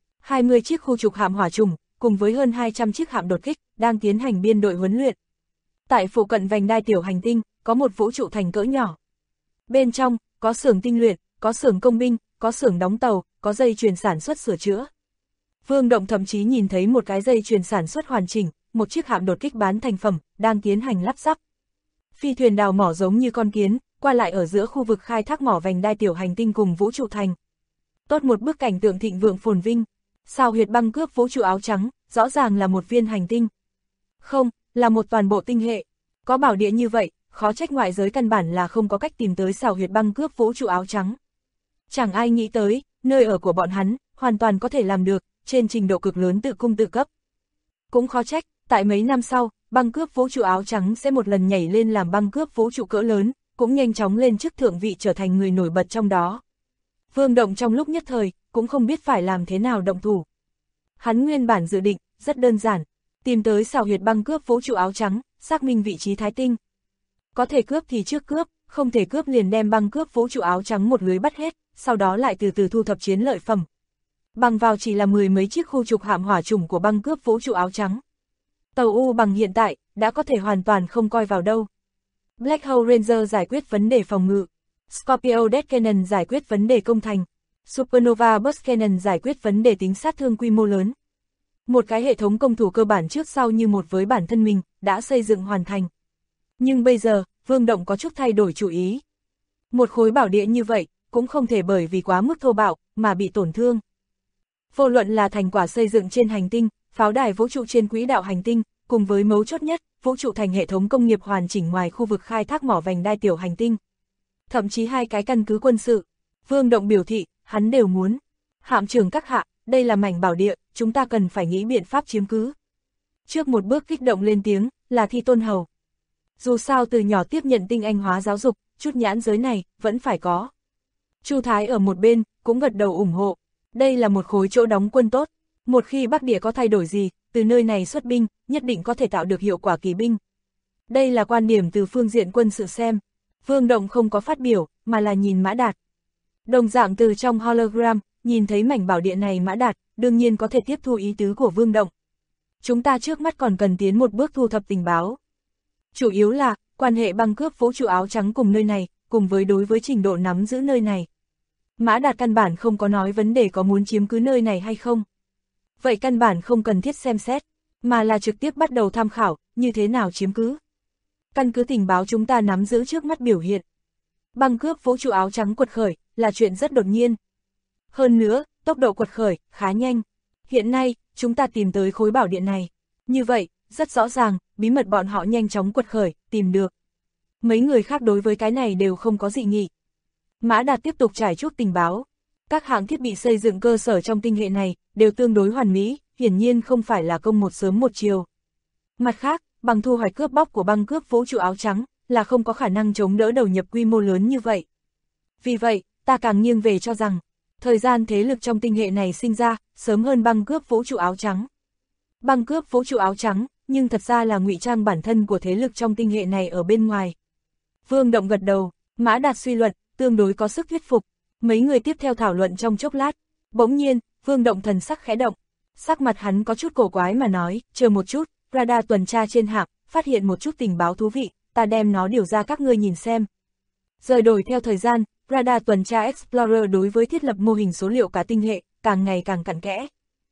20 chiếc khu trục hạm hỏa trùng, cùng với hơn 200 chiếc hạm đột kích, đang tiến hành biên đội huấn luyện. Tại phụ cận vành đai tiểu hành tinh, có một vũ trụ thành cỡ nhỏ. Bên trong, có xưởng tinh luyện, có xưởng công binh, có xưởng đóng tàu, có dây chuyền sản xuất sửa chữa. Vương Động thậm chí nhìn thấy một cái dây chuyền sản xuất hoàn chỉnh, một chiếc hạm đột kích bán thành phẩm, đang tiến hành lắp ráp. Phi thuyền đào mỏ giống như con kiến, qua lại ở giữa khu vực khai thác mỏ vành đai tiểu hành tinh cùng vũ trụ thành. Tốt một bức cảnh tượng thịnh vượng phồn vinh. Sao huyệt băng cướp vũ trụ áo trắng, rõ ràng là một viên hành tinh. Không, là một toàn bộ tinh hệ. Có bảo địa như vậy, khó trách ngoại giới căn bản là không có cách tìm tới sao huyệt băng cướp vũ trụ áo trắng. Chẳng ai nghĩ tới, nơi ở của bọn hắn, hoàn toàn có thể làm được, trên trình độ cực lớn tự cung tự cấp. Cũng khó trách, tại mấy năm sau, băng cướp vũ trụ áo trắng sẽ một lần nhảy lên làm băng cướp vũ trụ cỡ lớn, cũng nhanh chóng lên chức thượng vị trở thành người nổi bật trong đó. Vương Động trong lúc nhất thời, cũng không biết phải làm thế nào động thủ. Hắn nguyên bản dự định, rất đơn giản, tìm tới xào huyệt băng cướp vũ trụ áo trắng, xác minh vị trí thái tinh. Có thể cướp thì trước cướp, không thể cướp liền đem băng cướp vũ trụ áo trắng một lưới bắt hết, sau đó lại từ từ thu thập chiến lợi phẩm. Bằng vào chỉ là 10 mấy chiếc khu trục hạm hỏa chủng của băng cướp vũ trụ áo trắng. Tàu U bằng hiện tại, đã có thể hoàn toàn không coi vào đâu. Black Hole Ranger giải quyết vấn đề phòng ngự. Scorpio Death Cannon giải quyết vấn đề công thành. Supernova Burst Cannon giải quyết vấn đề tính sát thương quy mô lớn. Một cái hệ thống công thủ cơ bản trước sau như một với bản thân mình, đã xây dựng hoàn thành. Nhưng bây giờ, Vương Động có chút thay đổi chủ ý. Một khối bảo địa như vậy, cũng không thể bởi vì quá mức thô bạo, mà bị tổn thương. Vô luận là thành quả xây dựng trên hành tinh, pháo đài vũ trụ trên quỹ đạo hành tinh, cùng với mấu chốt nhất, vũ trụ thành hệ thống công nghiệp hoàn chỉnh ngoài khu vực khai thác mỏ vành đai tiểu hành tinh. Thậm chí hai cái căn cứ quân sự, Vương Động biểu thị, hắn đều muốn. Hạm trưởng các hạ, đây là mảnh bảo địa, chúng ta cần phải nghĩ biện pháp chiếm cứ. Trước một bước kích động lên tiếng, là Thi Tôn Hầu. Dù sao từ nhỏ tiếp nhận tinh anh hóa giáo dục, chút nhãn giới này, vẫn phải có. Chu Thái ở một bên, cũng gật đầu ủng hộ. Đây là một khối chỗ đóng quân tốt. Một khi Bắc Địa có thay đổi gì, từ nơi này xuất binh, nhất định có thể tạo được hiệu quả kỳ binh. Đây là quan điểm từ phương diện quân sự xem. Vương Động không có phát biểu, mà là nhìn Mã Đạt. Đồng dạng từ trong hologram, nhìn thấy mảnh bảo địa này Mã Đạt, đương nhiên có thể tiếp thu ý tứ của Vương Động. Chúng ta trước mắt còn cần tiến một bước thu thập tình báo. Chủ yếu là, quan hệ băng cướp vũ trụ áo trắng cùng nơi này, cùng với đối với trình độ nắm giữ nơi này. Mã Đạt căn bản không có nói vấn đề có muốn chiếm cứ nơi này hay không. Vậy căn bản không cần thiết xem xét, mà là trực tiếp bắt đầu tham khảo, như thế nào chiếm cứ. Căn cứ tình báo chúng ta nắm giữ trước mắt biểu hiện. Băng cướp vũ trụ áo trắng quật khởi, là chuyện rất đột nhiên. Hơn nữa, tốc độ quật khởi, khá nhanh. Hiện nay, chúng ta tìm tới khối bảo điện này. Như vậy, rất rõ ràng, bí mật bọn họ nhanh chóng quật khởi, tìm được. Mấy người khác đối với cái này đều không có dị nghị. Mã Đạt tiếp tục trải chuốt tình báo. Các hãng thiết bị xây dựng cơ sở trong tinh hệ này, đều tương đối hoàn mỹ, hiển nhiên không phải là công một sớm một chiều. Mặt khác, bằng thu hoạch cướp bóc của băng cướp vũ trụ áo trắng, là không có khả năng chống đỡ đầu nhập quy mô lớn như vậy. Vì vậy, ta càng nghiêng về cho rằng, thời gian thế lực trong tinh hệ này sinh ra, sớm hơn băng cướp vũ trụ áo trắng. Băng cướp vũ trụ áo trắng, nhưng thật ra là ngụy trang bản thân của thế lực trong tinh hệ này ở bên ngoài. Vương Động gật đầu, Mã Đạt suy luận, tương đối có sức thuyết phục. Mấy người tiếp theo thảo luận trong chốc lát. Bỗng nhiên, Vương Động thần sắc khẽ động. Sắc mặt hắn có chút cổ quái mà nói, chờ một chút, radar tuần tra trên hạm, phát hiện một chút tình báo thú vị, ta đem nó điều ra các ngươi nhìn xem. Rời đổi theo thời gian, radar tuần tra Explorer đối với thiết lập mô hình số liệu cả tinh hệ, càng ngày càng cặn kẽ.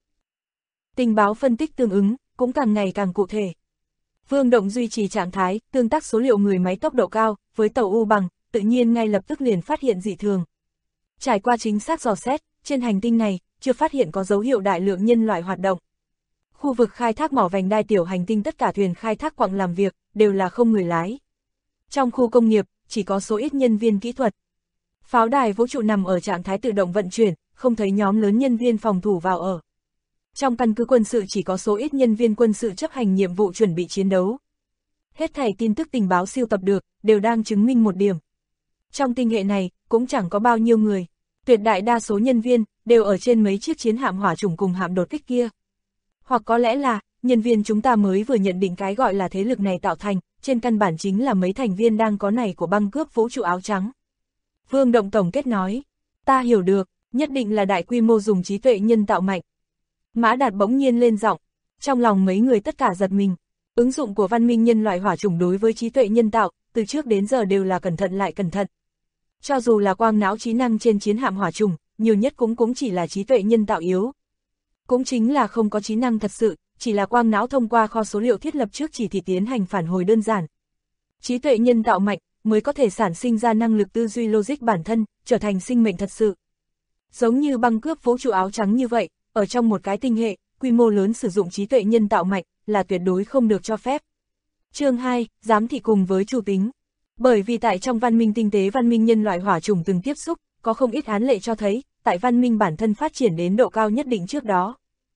Tình báo phân tích tương ứng, cũng càng ngày càng cụ thể. Vương Động duy trì trạng thái, tương tác số liệu người máy tốc độ cao, với tàu U bằng, tự nhiên ngay lập tức liền phát hiện dị thường. Trải qua chính xác dò xét, trên hành tinh này, chưa phát hiện có dấu hiệu đại lượng nhân loại hoạt động. Khu vực khai thác mỏ vành đai tiểu hành tinh tất cả thuyền khai thác quặng làm việc, đều là không người lái. Trong khu công nghiệp, chỉ có số ít nhân viên kỹ thuật. Pháo đài vũ trụ nằm ở trạng thái tự động vận chuyển, không thấy nhóm lớn nhân viên phòng thủ vào ở. Trong căn cứ quân sự chỉ có số ít nhân viên quân sự chấp hành nhiệm vụ chuẩn bị chiến đấu. Hết thảy tin tức tình báo siêu tập được, đều đang chứng minh một điểm. Trong tinh hệ này, cũng chẳng có bao nhiêu người. Tuyệt đại đa số nhân viên, đều ở trên mấy chiếc chiến hạm hỏa chủng cùng hạm đột kích kia. Hoặc có lẽ là, nhân viên chúng ta mới vừa nhận định cái gọi là thế lực này tạo thành, trên căn bản chính là mấy thành viên đang có này của băng cướp vũ trụ áo trắng. Vương Động tổng kết nói, ta hiểu được, nhất định là đại quy mô dùng trí tuệ nhân tạo mạnh. Mã Đạt bỗng nhiên lên giọng, trong lòng mấy người tất cả giật mình. Ứng dụng của văn minh nhân loại hỏa chủng đối với trí tuệ nhân tạo, từ trước đến giờ đều là cẩn thận lại cẩn thận. Cho dù là quang não trí năng trên chiến hạm hỏa chủng, nhiều nhất cũng chỉ là trí tuệ nhân tạo yếu. Cũng chính là không có trí năng thật sự, chỉ là quang não thông qua kho số liệu thiết lập trước chỉ thị tiến hành phản hồi đơn giản. Trí tuệ nhân tạo mạnh, mới có thể sản sinh ra năng lực tư duy logic bản thân, trở thành sinh mệnh thật sự. Giống như băng cướp vũ trụ áo trắng như vậy, ở trong một cái tinh hệ, quy mô lớn sử dụng trí tuệ nhân tạo mạnh, là tuyệt đối không được cho phép. Chương 2, giám thị cùng với chủ tính. Bởi vì tại trong văn minh tinh tế văn minh nhân loại hỏa chủng từng tiếp xúc, có không ít án lệ cho thấy, tại văn minh bản thân phát triển đến độ cao nhất định trước đó,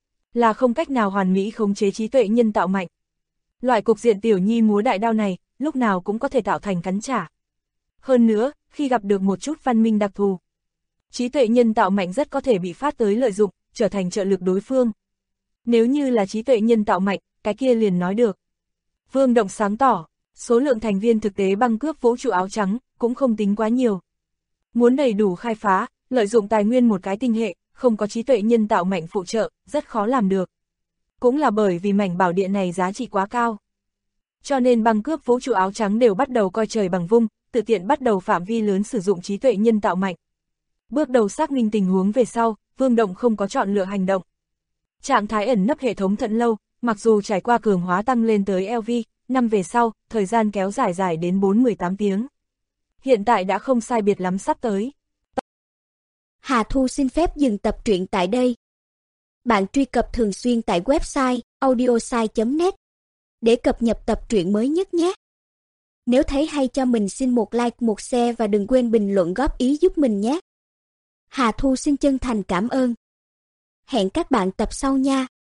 là không cách nào hoàn mỹ khống chế trí tuệ nhân tạo mạnh. Loại cục diện tiểu nhi múa đại đao này, lúc nào cũng có thể tạo thành cắn trả. Hơn nữa, khi gặp được một chút văn minh đặc thù, trí tuệ nhân tạo mạnh rất có thể bị phát tới lợi dụng, trở thành trợ lực đối phương. Nếu như là trí tuệ nhân tạo mạnh, cái kia liền nói được. Vương Động sáng tỏ, số lượng thành viên thực tế băng cướp vũ trụ áo trắng, cũng không tính quá nhiều. Muốn đầy đủ khai phá, lợi dụng tài nguyên một cái tinh hệ, không có trí tuệ nhân tạo mạnh phụ trợ, rất khó làm được. Cũng là bởi vì mảnh bảo địa này giá trị quá cao. Cho nên băng cướp vũ trụ áo trắng đều bắt đầu coi trời bằng vung, tự tiện bắt đầu phạm vi lớn sử dụng trí tuệ nhân tạo mạnh. Bước đầu xác minh tình huống về sau, Vương Động không có chọn lựa hành động. Trạng thái ẩn nấp hệ thống thận lâu, mặc dù trải qua cường hóa tăng lên tới LV, năm về sau, thời gian kéo dài đến 4-18 tiếng. Hiện tại đã không sai biệt lắm sắp tới. Hà Thu xin phép dừng tập truyện tại đây. Bạn truy cập thường xuyên tại website audiosai.net để cập nhật tập truyện mới nhất nhé. Nếu thấy hay cho mình xin một like, một share và đừng quên bình luận góp ý giúp mình nhé. Hà Thu xin chân thành cảm ơn. Hẹn các bạn tập sau nha.